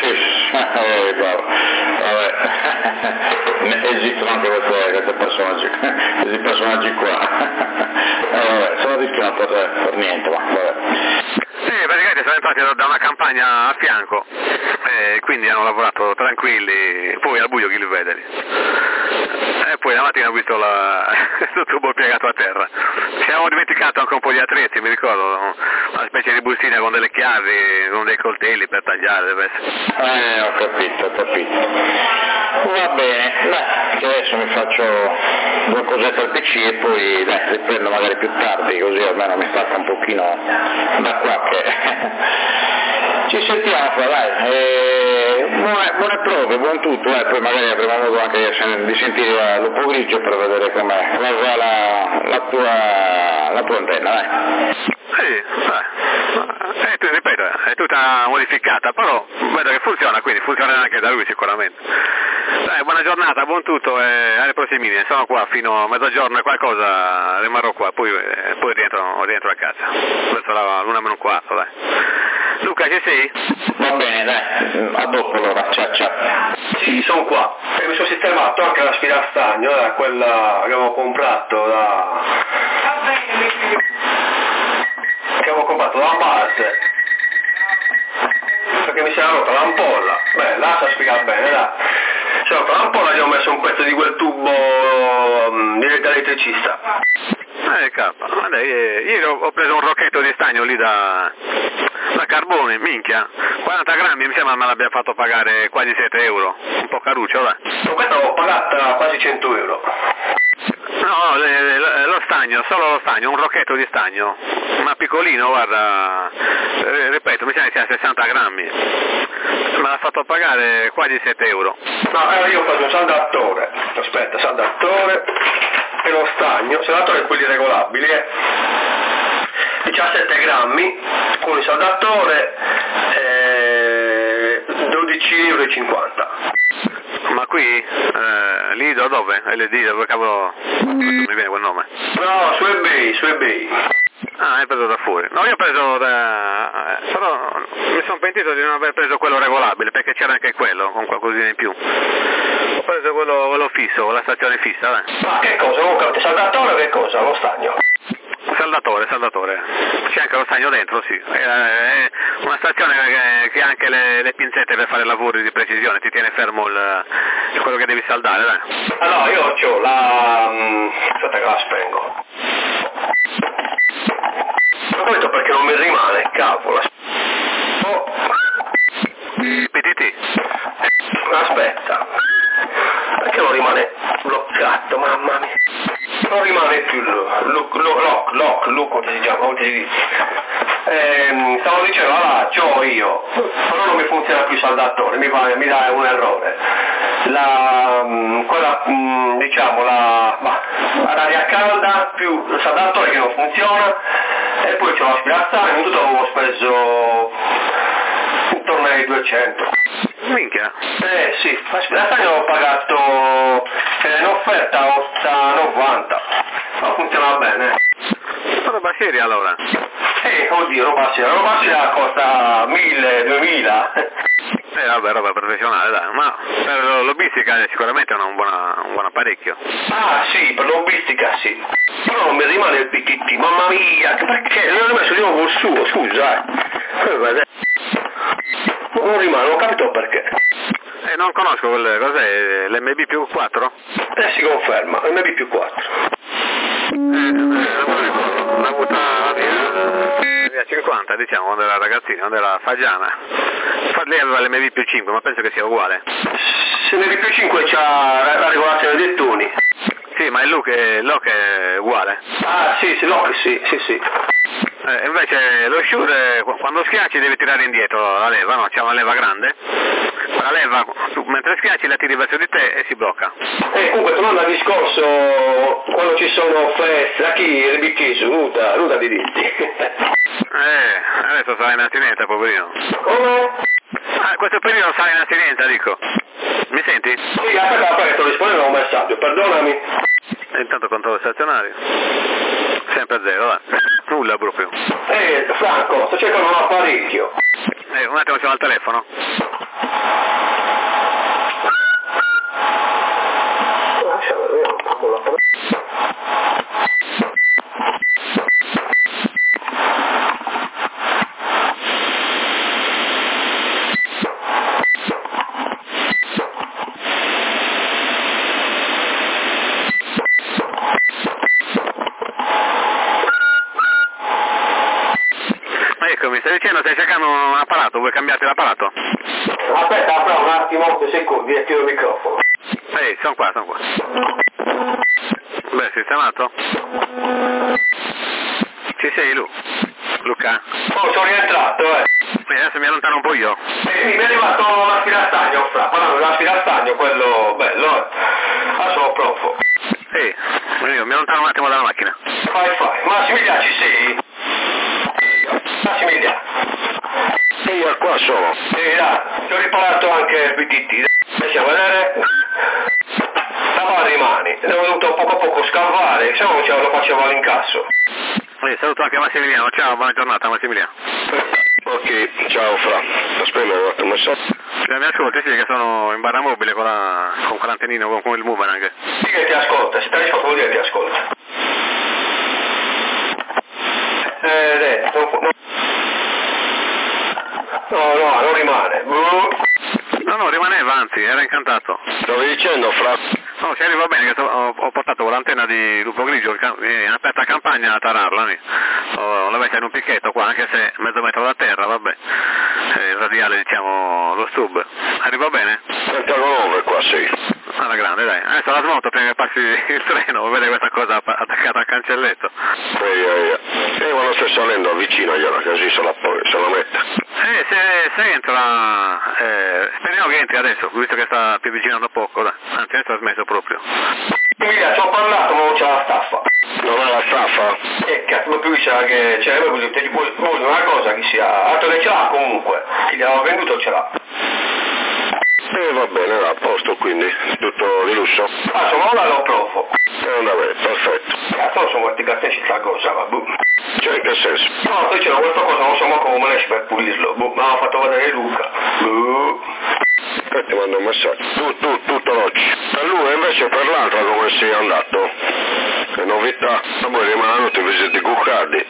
Bravo. Vabbè. Esistono anche questi personaggi qua. Sono rischiato per niente, ma vabbè. Praticamente sono entrati da una campagna a fianco e quindi hanno lavorato tranquilli, poi al buio chi li vede lì. E poi la mattina ho visto il tubo piegato a terra. Ci avevamo dimenticato anche un po' di attrezzi, mi ricordo, una specie di bustina con delle chiavi, con dei coltelli per tagliare, deve essere. Ho capito. Va bene, che adesso mi faccio 2 cosette al PC e poi riprendo magari più tardi, così almeno mi stacca un pochino da qua che ci sentiamo qua, dai. Buone prove, buon tutto, poi magari avremo modo anche di sentire Lupo Grigio per vedere come va la tua antenna, dai. Sì, ripeto, è tutta modificata, però vedo che funziona, quindi funzionerà anche da lui sicuramente. Dai, buona giornata, buon tutto e alle prossime, sono qua fino a mezzogiorno e qualcosa, rimarrò qua, poi rientro a casa, verso l'1:15, dai. Luca, ci sei? Va bene, dai, a dopo allora, ciao. Sì, sono qua e mi sono sistemato anche la spirastagno, quella che avevo comprato da parte, perché mi si era rotta l'ampolla. Beh, lascia spiegare bene, dai. Si è rotta l'ampolla, gli ho messo un pezzo di quel tubo da elettricista. Ieri ho preso un rocchetto di stagno lì da carbone, minchia, 40 grammi, mi sembra me l'abbia fatto pagare quasi 7 euro, un po' caruccio, dai. Questa l'ho pagata quasi 100 euro. No, lo stagno, solo lo stagno, un rocchetto di stagno, ma piccolino, guarda, ripeto, mi sembra che sia 60 grammi, me l'ha fatto pagare quasi 7 euro. No, io ho preso un saldatore, saldatore e lo stagno, saldatore quelli regolabili, 17 grammi con il saldatore, 12,50 euro. Ma qui, Lido dove? LD, dove cavolo? Non mi viene quel nome. No, su eBay. Hai preso da fuori. No, io ho preso però mi sono pentito di non aver preso quello regolabile, perché c'era anche quello, con qualcosina in più. Ho preso quello fisso, la stazione fissa, dai. Ma che cosa? Comunque, saldatore o che cosa? Lo stagno? Saldatore. C'è anche lo stagno dentro, sì. È una stazione che ha anche le pinzette per fare lavori di precisione, ti tiene fermo quello che devi saldare, dai. Allora, io ho aspetta che la spengo. Ho capito perché non mi rimane, cavolo. PTT. Aspetta, perché non rimane bloccato, mamma mia? Non rimane più lock, come si chiama, come si dice? Stavo dicendo, allora, c'ho io, però non mi funziona più il saldatore, mi dà un errore. Diciamo, l'aria calda più il saldatore che non funziona, e poi c'ho l'aspirastagno, in tutto avevo speso intorno ai 200. Minchia. Sì, l'aspirastagno l'ho pagato, c'era in offerta a 8,90, ma funziona bene. Roba seria allora. Oddio, roba seria costa 1.000, 2.000. Vabbè, roba professionale, dai, ma per lobbistica sicuramente è un buon apparecchio. Ah sì, per lobbistica sì. Però non mi rimane il PTT, mamma mia, perché? Non ho messo di nuovo il suo, scusa. Non rimane, non ho capito perché. Non conosco cos'è, l'MB più 4? Si conferma, MB più 4. L'ho avuta via 50, diciamo, quando era ragazzino, quando era fagiana. Lei aveva l'MB più 5, ma penso che sia uguale. Se l'MB più 5 c'ha la regolazione dei toni. Sì, ma il lock è uguale. Ah sì, lock sì. Invece lo Shure, quando schiacci devi tirare indietro la leva, no? C'è una leva grande. La leva, tu mentre schiacci la tiri verso di te e si blocca. Comunque tornando al discorso, quando ci sono flash, a chi ribicchi nuda di diritti. Adesso sarà in astinenza, poverino. Come? Questo periodo sarà in astinenza, dico. Mi senti? Sì, aspetta, sto rispondendo a un messaggio, perdonami. Intanto controllo stazionario. Sempre 0, dai. Nulla proprio. Franco, sto cercando un apparecchio. Un attimo, siamo al telefono. Mi stai dicendo, stai cercando un apparato, vuoi cambiarti l'apparato? Aspetta, apra un attimo, 2 secondi, attivo il microfono. Sono qua. Beh, sistemato? Ci sei, Luca? Sono rientrato, Adesso mi allontano un po' io. Mi è arrivato l'aspirastagno, parlando dell'aspirastagno, quello bello, adesso lo provo. Io mi allontano un attimo dalla macchina. Fai, Massimiliano ci sei? Massimiliano. Io qua sono. Ti ho riparato anche il PTT. Possiamo vedere? Stava rimani. Ne ho dovuto poco a poco scavare, se no non lo facevo all'incasso. Saluto anche Massimiliano, ciao, buona giornata Massimiliano. Ok, ciao Fra. Aspetta un messaggio. Mi ascolti, sì, che sono in barra mobile con quell'antennino, con il boomerang. Sì che ti ascolta, se ti risposto vuol dire che ti ascolta. No, non rimane. No, rimaneva, anzi, era incantato. Stavi dicendo, Fra? No, si arriva bene, che ho portato l'antenna di lupo grigio in aperta campagna a tararla. L'ho messa in un picchetto qua, anche se mezzo metro da terra, vabbè. Il radiale, diciamo, lo stub. Arriva bene? 39 qua, sì. Alla grande, dai. Adesso la smonto prima che passi il treno, vede questa cosa attaccata al cancelletto. Quando stai salendo avvicinagliela, così se la mette. Se entra, speriamo che entri adesso, visto che sta più avvicinando poco, dai. Anzi, adesso ha smesso proprio. Ci ho parlato, ma non c'è la staffa. Non ha la staffa? Cazzo, più c'era che c'è, voglio una cosa che sia, altro che ce l'ha comunque, chi gli aveva venduto ce l'ha. Va bene, va a posto, quindi tutto di lusso. Insomma, ora lo provo. Vabbè, perfetto. Cazzo, sono questi gattesci sta cosa, ma Cioè, in che senso? No, poi c'era questa cosa, non so ma come ne esce per pulirlo, ma l'ha fatto vedere Luca. Ti mando un messaggio. Tutto l'oggi. Per lui invece per l'altra come sei andato? Che novità? Poi rimane ti visiti cuccardi.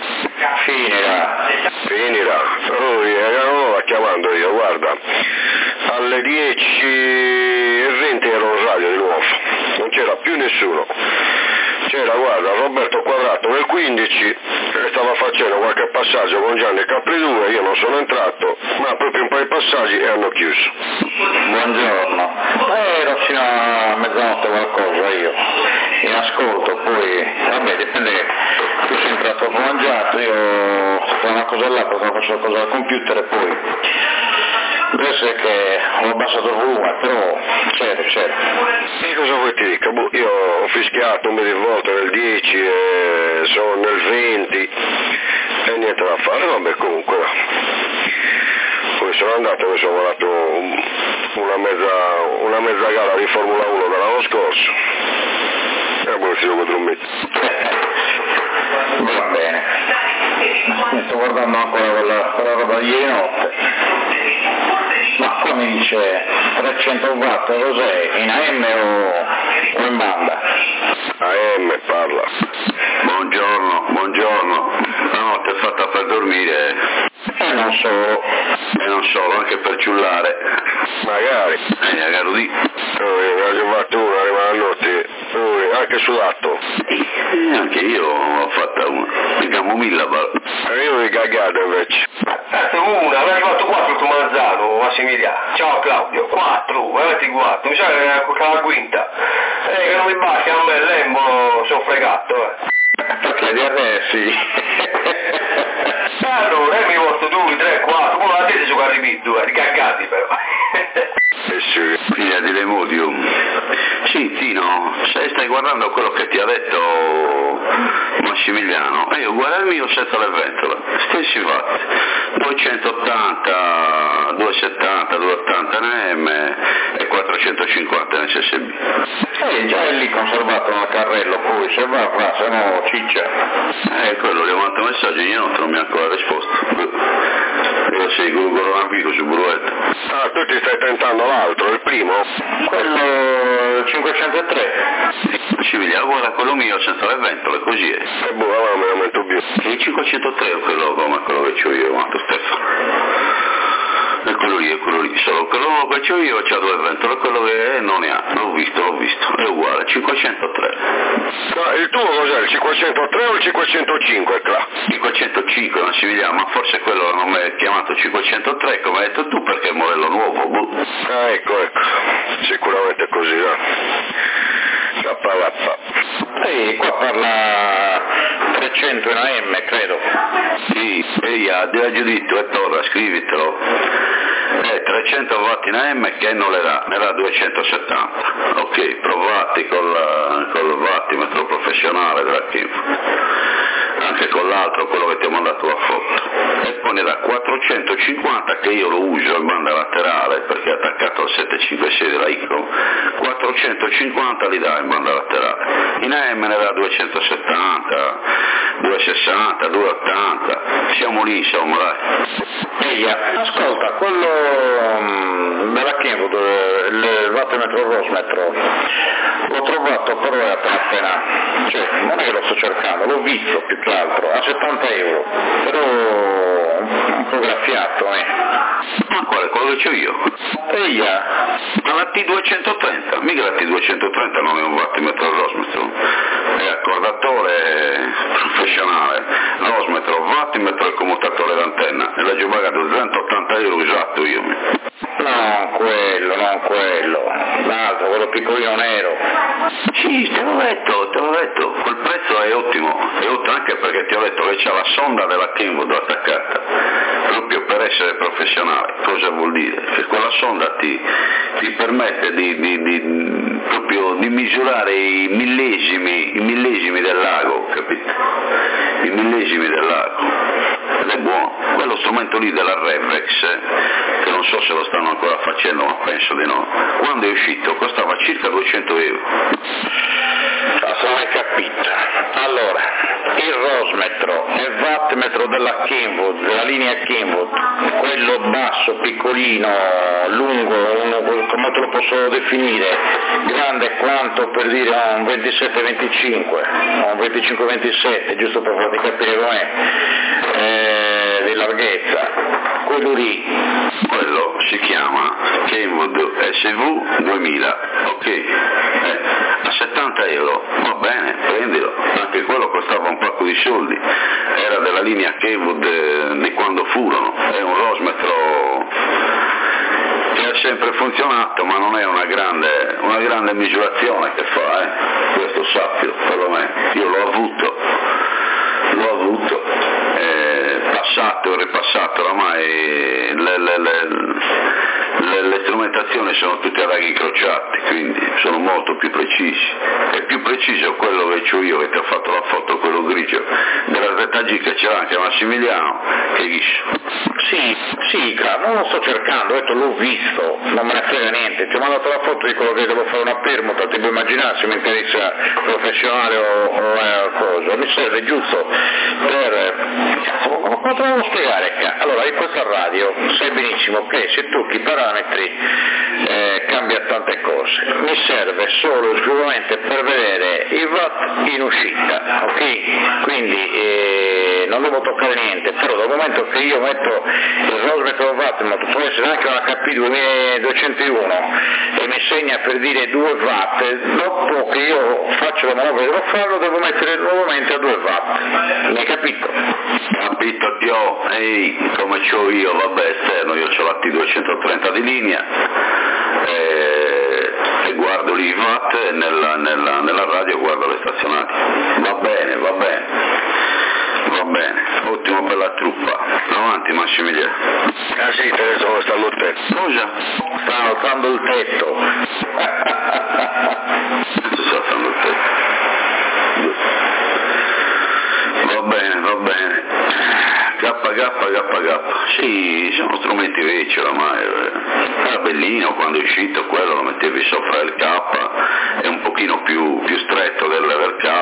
Finirà. Lui non la chiamando io, guarda. Alle 10:20 ero in radio di nuovo. Non c'era più nessuno. C'era, guarda, Roberto Quadrato nel 15 stava facendo qualche passaggio con Gianni Capri 2, io non sono entrato, ma proprio un paio di passaggi e hanno chiuso. Buongiorno, ero fino a mezzanotte qualcosa io, in ascolto, poi, vabbè, dipende che tu sei entrato, ho mangiato, io ho una cosa là, poi faccio una cosa al computer e poi adesso è che ho abbassato il volume, però c'era. E cosa vuoi ti dica? Io ho fischiato un po' di volte nel 10 e sono nel 20 e niente da fare, vabbè comunque. Poi sono andato e mi sono guardato una mezza gara di Formula 1 dell'anno scorso e poi si gioco drummito. Va bene, mi sto guardando ancora quella roba di ieri notte, ma qua mi dice 300 watt, cos'è, in AM o in banda? AM parla. Buongiorno, la notte è fatta per dormire E non solo, anche per ciullare. Magari. Garudì. Ne ho fatto una, arriva la notte, anche sudato. Anche io ho fatta una, di camomilla. E io di cagata invece. Una, avete fatto 4 tu Manzano, Massimiliano. Ciao Claudio, 4, avete 4, mi sa che era la quinta. Che non mi basta a me, Lembo, sono fregato, perché di adesso allora, mi porto 2, 3, 4, poi la testa giocare i 2, ricagati però. Figlia di Lemudio. Sì, Tino, se stai guardando quello che ti ha detto Massimiliano, io guarda il mio senza le ventole, stessi fatti, 280, 270, 280 in AM e 450 in SSB. già è lì conservato nel carrello, poi se va, se no ciccia. Quello le ho mandato un messaggio, niente, non mi ha ancora risposto. Io sei con un amico su Bruetta. Ah, tu ti stai tentando l'altro, il primo? Quello 503. Massimiliano, guarda quello mio senza le ventole, così è. E boh, allora me la metto più. Il 503 è quello come quello che c'ho io, quanto Stefano. E quello lì, solo quello che c'ho io c'ha 2 ventole, quello che non ne ha, l'ho visto, è uguale, 503. Ma il tuo cos'è, il 503 o il 505, Cla? 505 Massimiliano, ma forse quello non mi è chiamato 503 come hai detto tu perché è il modello nuovo. Ah, ecco, sicuramente così, no? Qua parla 300 in AM, credo. Sì, a Giuditto e Torra, scrivitelo. 300 watt in AM che non le dà, ne dà 270. Ok, provati col wattimetro professionale della Kinfo. Anche con l'altro, quello che ti ho mandato a foto. E poi ne dà 450 che io lo uso in banda laterale perché è attaccato al 756 della Icon. 450 li dà in banda laterale. In AM ne dà 270, 260, 280. Siamo lì, insomma, dai. Ascolta, quello della Kenwood, il wattimetro Rosmetro, l'ho trovato però è appena, cioè non è che lo sto cercando, l'ho visto più che altro, a 70 euro, però un po' graffiato, Ma quale? Quello che c'ho io? Ma la T230, mica la T230 non è un wattimetro Rosmetro, è accordatore professionale, Rosmetro, wattimetro e commutatore d'antenna, e l'ho pagato 280 euro esatto io. Non quello, l'altro, quello piccolino nero. Sì, te l'ho detto, quel prezzo è ottimo anche perché ti ho detto che c'ha la sonda della Kenwood attaccata, proprio per essere professionale. Cosa vuol dire? Che quella sonda ti permette proprio di misurare i millesimi del lago, capito? I millesimi del lago. Ed è buono. Quello strumento lì della Revex, che non so se lo stanno ancora facendo, ma penso di no, quando è uscito costava circa 200 euro. Non hai capito. Allora, il Rosmetro e il wattmetro della Kenwood, della linea Kenwood, quello basso, piccolino, lungo, come te lo posso definire, grande quanto per dire un 27-25, un 25-27, giusto per farti capire com'è, di larghezza, quello lì. Quello si chiama Kenwood SV 2000, ok? A 70 euro, va bene, prendilo, anche quello costava un pacco di soldi, era della linea Kenwood di quando furono, è un rosmetro che ha sempre funzionato, ma non è una grande misurazione che fa, questo sappio, perlomeno, io l'ho avuto, passato e ripassato, oramai le strumentazioni sono tutte a raghi incrociati, quindi sono molto più precisi. È più preciso quello che c'ho io, che ti ho fatto la foto, quello grigio, della ZG che c'era anche Massimiliano, che liscio. Sì, non lo sto cercando, ho detto l'ho visto, non me ne frega niente, ti ho mandato la foto di quello che devo fare una permuta, ti puoi immaginare se mi interessa professionale o cosa, mi serve giusto come te lo devo spiegare qua? Allora, in questa radio sai benissimo che se tocchi i parametri cambia tante cose, mi serve solo esclusivamente per vedere i watt in uscita, ok? Quindi non devo toccare niente, però dal momento che io metto il rosmetro watt, ma può essere anche una HP 2201 e mi segna per dire 2 watt, dopo che io faccio la manovra che devo farlo devo mettere nuovamente a 2 watt, mi hai capito? Capito, Dio, come c'ho io, vabbè, esterno, io c'ho la T230 di linea e guardo lì i watt e nella radio guardo le stazionarie. Va bene, ottimo per la truppa. Avanti Massimiliano. Ah sì, te ne sono stato il tetto. Cosa? Sta alzando il tetto. Sto alzando il tetto. Va bene. K. Sì, sono strumenti vecchi oramai. Era bellino quando è uscito, quello lo mettevi sopra il K, è un pochino più stretto del K.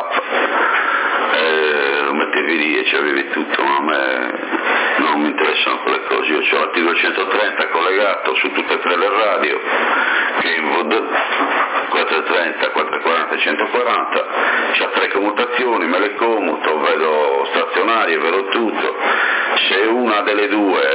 Lo mettevi lì e ci avevi tutto, ma a me non mi interessano quelle cose. Io ho la T230 collegato su tutte e 3 le radio, Kenwood 430, 440, 140, c'ha 3 commutazioni, me le commuto, vedo stazionarie, vedo tutto. Se una delle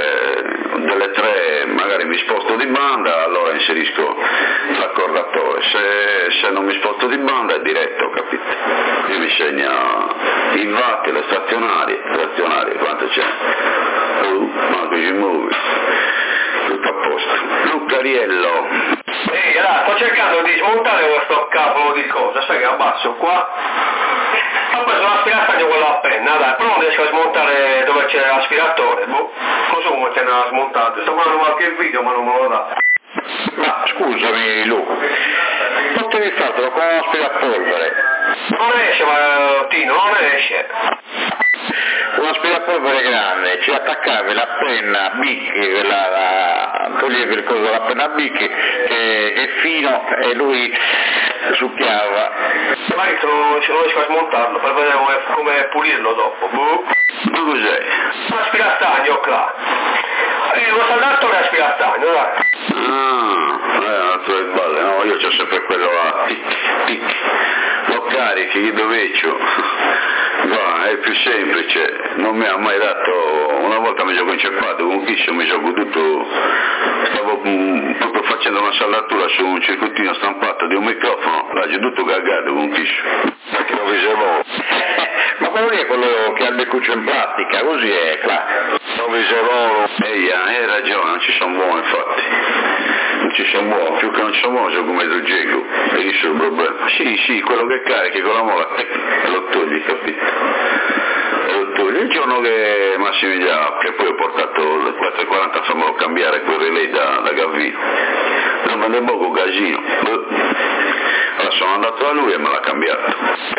3 magari mi sposto di banda, allora inserisco l'accordatore, se non mi sposto di banda è diretto, capito? Qui mi segna i watt, le stazionarie, quanto c'è? Ma che ci muovi? Tutto a posto. Luccariello. Sto cercando di smontare questo cavolo di cosa, sai che abbasso qua. Ho preso l'aspirastagno quello a penna, dai, però non riesco a smontare dove c'è l'aspiratore, non so come te ne ha smontato, sto guardando qualche video ma non me lo dà. Ma scusami Lu, potevi farlo con un aspirapolvere. Non esce, Tino, non esce. Un aspirapolvere grande, ci attaccavi la penna a bicchi, toglievi il coso della penna a bicchi che è fino e lui succhiava. Ma io non riesco a smontarlo per vedere come pulirlo dopo. Ma cos'è? Un aspirastagno qua. Lo saldatore aspirastagno, dai. Tue balle, no, io c'ho sempre quello là, lo carichi dove c'ho, va, è più semplice, non mi ha mai dato, una volta mi sono inceppato con un chiscio, mi sono goduto, stavo proprio facendo una saldatura su un circuitino stampato di un microfono, l'ho tutto cagato con un chiscio, perché non vi servo. Ma quello lì è quello che ha il beccuccio in plastica, così è, claro. Non vi servo, hai ragione, non ci sono buoni infatti. Non ci sono buoni, più che non ci sono buoni sono come il Jego, e lì c'è il problema. Sì, quello che carichi con la mola e lo togli, capito? E lo togli. Il giorno che Massimiliano, che poi ho portato il 440 fammelo cambiare quel relay da Gavino, non me ne poco casino. Allora sono andato da lui e me l'ha cambiato.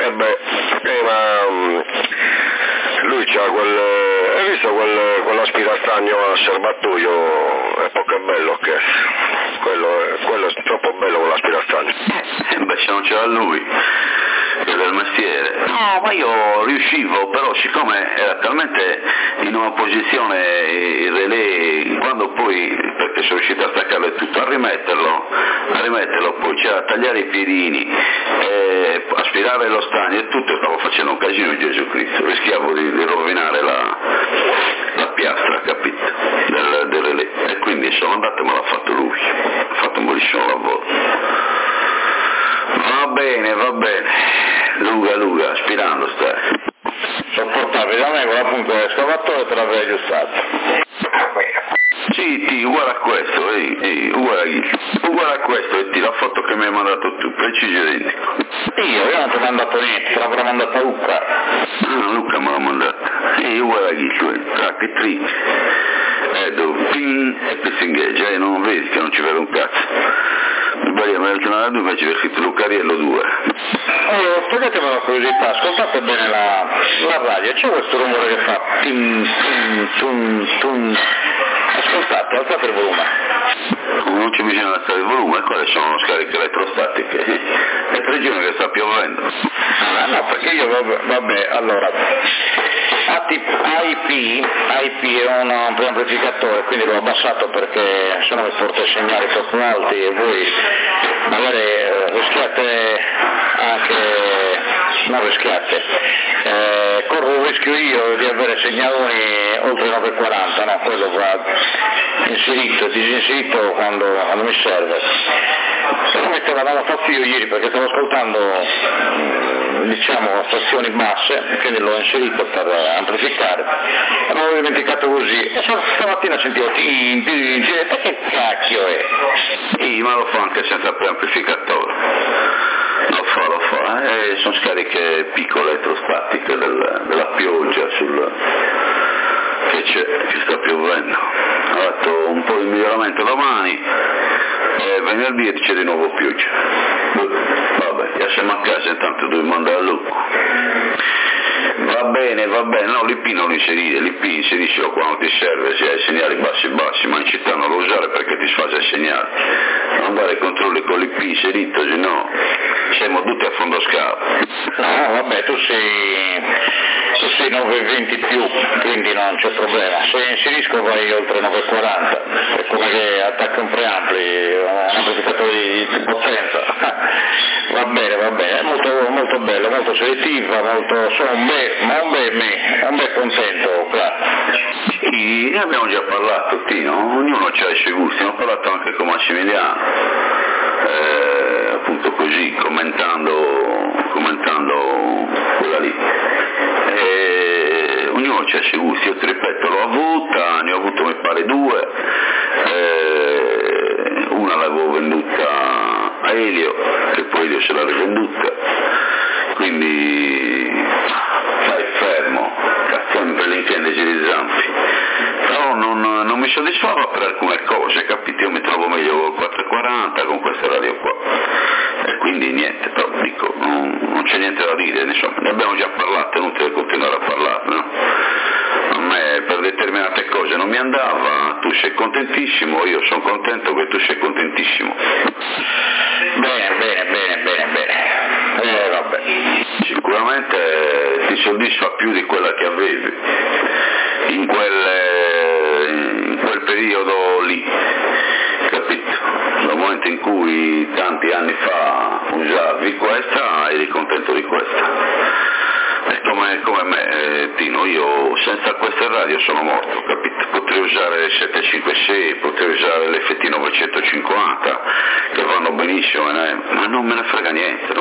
Ma lui c'ha hai visto quell'aspirastagno al serbatoio, è poco bello che quello è troppo bello quell'aspirastagno. Beh, se non c'era lui, del mestiere. No, ma io riuscivo, però siccome era talmente in una posizione il relay, quando poi, perché sono riuscito a staccarlo e tutto, a rimetterlo, poi c'era da tagliare i piedini, aspirare lo stagno e tutto, stavo facendo un casino in Gesù Cristo, rischiavo di rovinare la piastra, capito, del relay, e quindi sono andato e me l'ha fatto lui, ha fatto un buonissimo lavoro. Va bene, lunga, aspirando stai. Sopportabile, da me con la punta dell'escavatore te l'avrei aggiustato. Sì, uguale a questo, uguale a questo, e la foto che mi hai mandato tu, preciso identico. Io non ti ho mandato niente, te l'avrò mandata Luca. Luca me l'ha mandata, uguale a Ghisio, che trick. Pin e Pessinghegia, non vedi che non ci vedo un cazzo. Mi pare me la 2 invece c'è scritto Lucariello 2. Spiegatemi una curiosità, ascoltate bene la radio, c'è questo rumore che fa tim tum tum. Ascoltate, alzate il volume. Non c'è bisogno di alzare il volume, quelle sono scariche elettrostatiche. È 3 giorni che sta piovendo. No, perché io vabbè, allora IP è un preamplificatore, quindi l'ho abbassato perché sennò mi porta i segnali troppo alti e voi magari rischiate anche, non rischiate, corro il rischio io di avere segnaloni oltre 940, no, quello va inserito e disinserito quando mi serve. Però metteva una fastidio ieri perché stavo ascoltando diciamo stazioni basse, quindi l'ho inserito per amplificare e non l'ho dimenticato così e stamattina sentivo che cacchio è? Sì, ma lo fa anche senza preamplificatore, lo fa, sono scariche piccole elettrostatiche della pioggia che sta piovendo. Ha fatto un po' di miglioramento domani e venerdì c'è di nuovo pioggia. Vabbè, già siamo a casa, intanto devo mandare a Luca. Va bene, no, l'IP non lo inserire, l'IP inseriscilo quando ti serve, se hai segnali bassi, ma in città non lo usare perché ti sfasa i segnali. Non dare controlli con l'IP inserito, se no siamo tutti a fondo scavo. No, vabbè, tu sei 920 più, quindi non c'è problema. Se inserisco vai oltre 940, è come che attacca un preampli, un amplificatore di potenza. Va bene, molto, molto bello, molto selettiva, sono un bel contento qua. Sì, ne abbiamo già parlato, Tino, ognuno ha i suoi gusti, ho parlato anche con Massimiliano, appunto così, commentando quella lì. Ognuno ha i suoi gusti, io ti ripeto, l'ho avuta, ne ho avuto mi pare 2, una l'avevo venduta a Elio, che poi Elio se l'ha rivenduta, quindi stai fermo, sempre l'intende giri zampi, però non mi soddisfava per alcune cose, capito? Io mi trovo meglio col 440 con questa radio qua, e quindi niente, però dico, non c'è niente da dire, insomma, ne abbiamo già parlato, è inutile continuare a parlare, no? A me per determinate cose non mi andava, tu sei contentissimo, io sono contento che tu sei contentissimo. Bene. Vabbè. Sicuramente ti soddisfa più di quella che avevi in quel periodo lì, capito? Dal momento in cui tanti anni fa usavi questa eri contento di questa. È come me, Tino, io senza questa radio sono morto, capito? Potrei usare le 756, potrei usare le FT 950 che vanno benissimo, ma non me ne frega niente,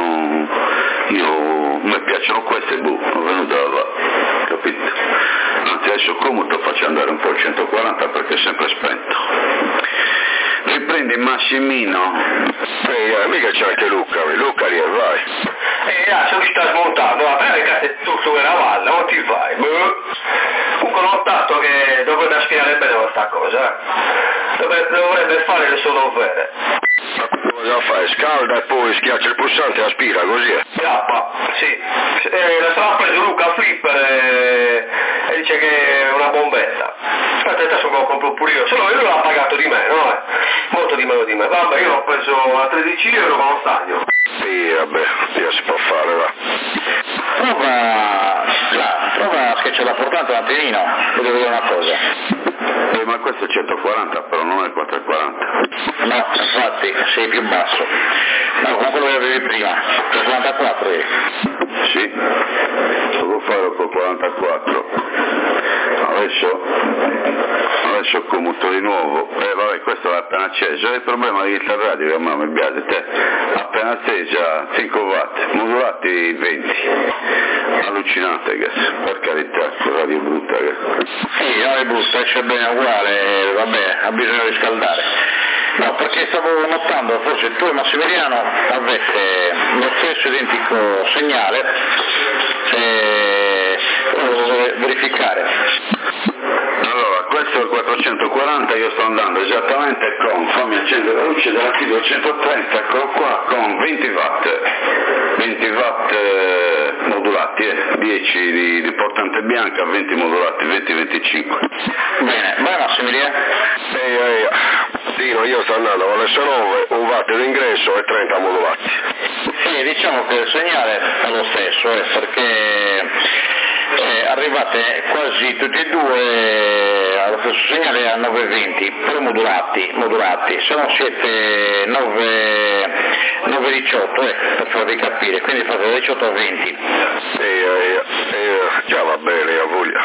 mi piacciono queste, non venuto da là, capito? Anzi adesso comodo faccio andare un po' il 140 perché è sempre spento. Riprendi Massimino. Mica c'è anche Luca lì, vai. Se mi sta smontando, perché tu su una valle, non ti fai? Comunque ho notato che dovrebbe aspirare bene questa cosa, dovrebbe fare le sue vere. Cosa fai? Scalda e poi schiaccia il pulsante e aspira, così è? Sì. La sarà preso Luca Flipper e dice che è una bombetta. Aspetta, adesso me lo compro pure io, se no lui l'ha pagato di meno, molto di meno di me. Vabbè, io l'ho preso a 13 euro con lo stagno. Sì, vabbè, si può fare, va. Prova a schiacciare la portante un attimino, devo vedere una cosa. Ma questo è 140, però non è il 440. No, infatti, sei più basso. No, come quello che avevi prima, 44 eri. Sì, lo può fare col 44. Adesso commuto di nuovo. Vabbè, questo l'ha appena acceso. È il problema di questa radio che a me mi piace te. Appena accesa 5 watt, modulati 20. Allucinante che per carità, radio brutta che. Sì, radio brutta, esce bene uguale, vabbè, ha bisogno di scaldare. No, perché stavo notando, forse tu e Massimiliano avete lo stesso identico segnale, lo verificare. Allora, questo è il 440, io sto andando esattamente con, fammi accendere la luce della T230, eccolo qua, con 20 watt modulati, 10 di portante bianca, 20 modulati, 20-25. Bene, vai Massimiliano. Dino, io sto andando con l'S9, 1 watt d'ingresso e 30 modulati. Sì, diciamo che il segnale è lo stesso, perché arrivate quasi tutti e due allo stesso segnale a 9,20, però modulati, se no siete 9,18, per farvi capire, quindi fate da 18 a 20. Già va bene, a voglia.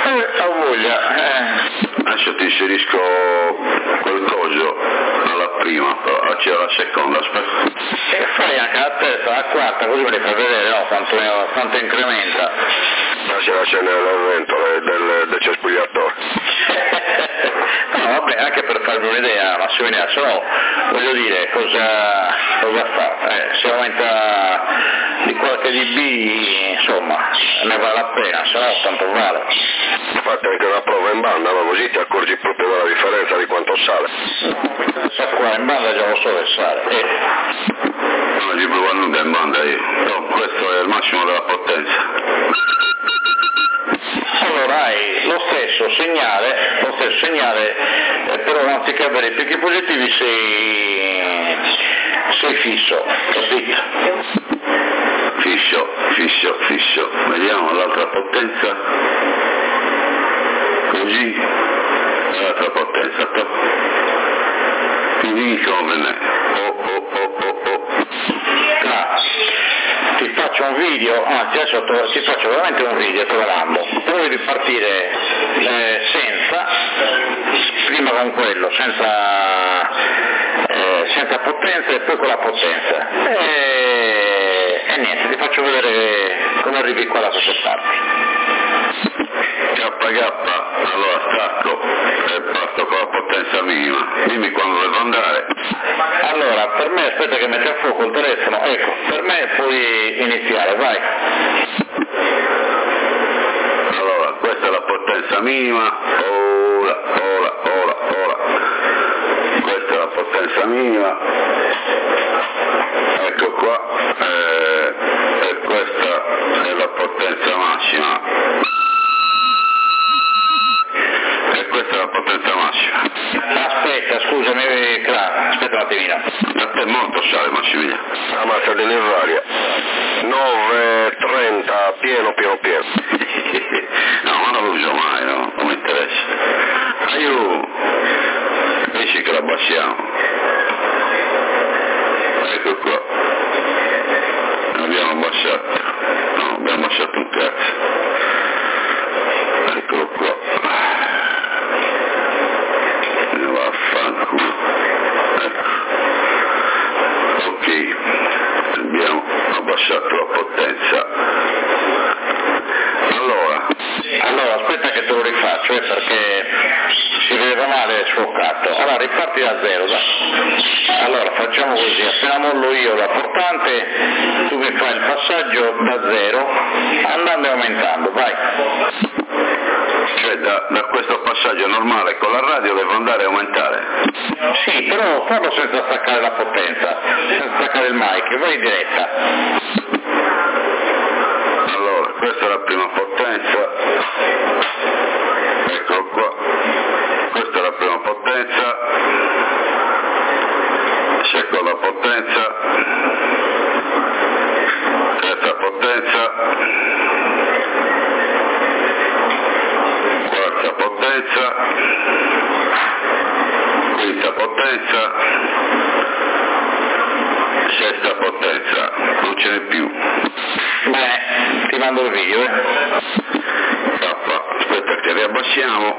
Adesso ti inserisco quel coso alla prima, c'è la seconda, aspetta. E fai anche la terza, la quarta, così me le fai vedere, no, quanto incrementa. C'è la scena del ventole del cespugliatore. No, vabbè, anche per farvi un'idea, Massimiliano, se no, voglio dire, cosa fa? Se aumenta di qualche dB, insomma, ne vale la pena, se no tanto vale. Fate anche una prova in banda, ma così ti accorgi proprio della differenza di quanto sale. Sa qua in banda già lo so che sale. Non ci provo nulla in banda io, no, questo è il massimo della potenza. Allora hai lo stesso segnale, però anziché avere i picchi positivi sei fisso, capito? Fisso, vediamo l'altra potenza, così, l'altra potenza, quindi come ti faccio un video, anzi adesso ti faccio veramente un video, programmo, provi di partire prima con quello, senza potenza e poi con la potenza, e niente, ti faccio vedere come arrivi qua da queste parti. KK, allora stacco e parto con la potenza minima, dimmi quando devo andare. Allora, per me, aspetta che metti a fuoco il telefono, ecco, per me puoi iniziare, vai. Allora, questa è la potenza minima, ora, questa è la potenza minima, ecco qua, e questa è la potenza massima. E questa è la potenza massima. Aspetta, scusami, aspetta un attimino. A te molto sale, Massimiliano. La massa dell'invaria. 9,30, pieno. No, ma non lo uso mai, no? Non mi interessa. Dici che la abbassiamo. Ecco qua. Abbiamo abbassato. No, abbiamo abbassato un cazzo. Eccolo qua. Vaffanculo. Ecco. Ok. Abbiamo abbassato la potenza. Allora, aspetta che te lo rifaccio, perché si vedeva male sfocato. Allora, riparti da zero, dai. Allora, facciamo così, appena mollo io la portante, tu mi fai il passaggio da zero, andando e aumentando, vai. Cioè, da questo passaggio normale con la radio devo andare a aumentare? Sì, però farlo senza staccare la potenza, senza staccare il mic, vai in diretta. Allora, questa è la prima potenza, eccolo qua, questa è la prima potenza, seconda potenza, terza potenza, quarta potenza, quinta potenza, questa potenza, non ce n'è più. Beh, ti mando il video, Aspetta che riabbassiamo.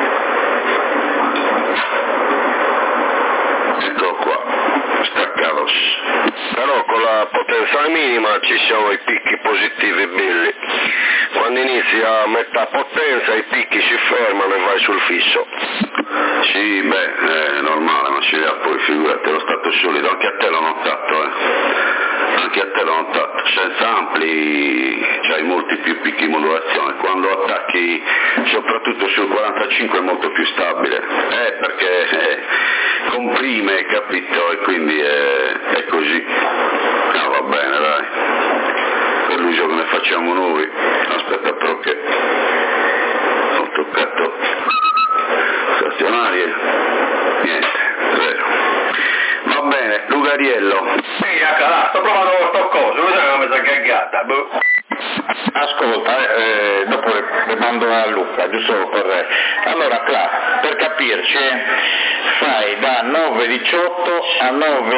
Ecco qua, staccalos. Però con la potenza minima ci sono i picchi positivi belli. Quando inizi a metà potenza i picchi si fermano e vai sul fisso. Sì, beh, è normale, ma ci vede poi, figurati, lo stato solido, anche a te l'ho notato, Anche a te l'ho notato, senza ampli c'hai molti più picchi di modulazione, quando attacchi soprattutto sul 45 è molto più stabile, perché comprime, capito, e quindi è così. No, va bene, dai, per l'uso che ne facciamo noi. Aspetta però che ho toccato stazionarie, niente, zero. Va bene, Lugariello. Sì, sto provando questo coso, mi sa una mezza cagata. Ascolta, dopo le mando a Luca, giusto per... Allora, Cla, per capirci, fai da 9.18 a 9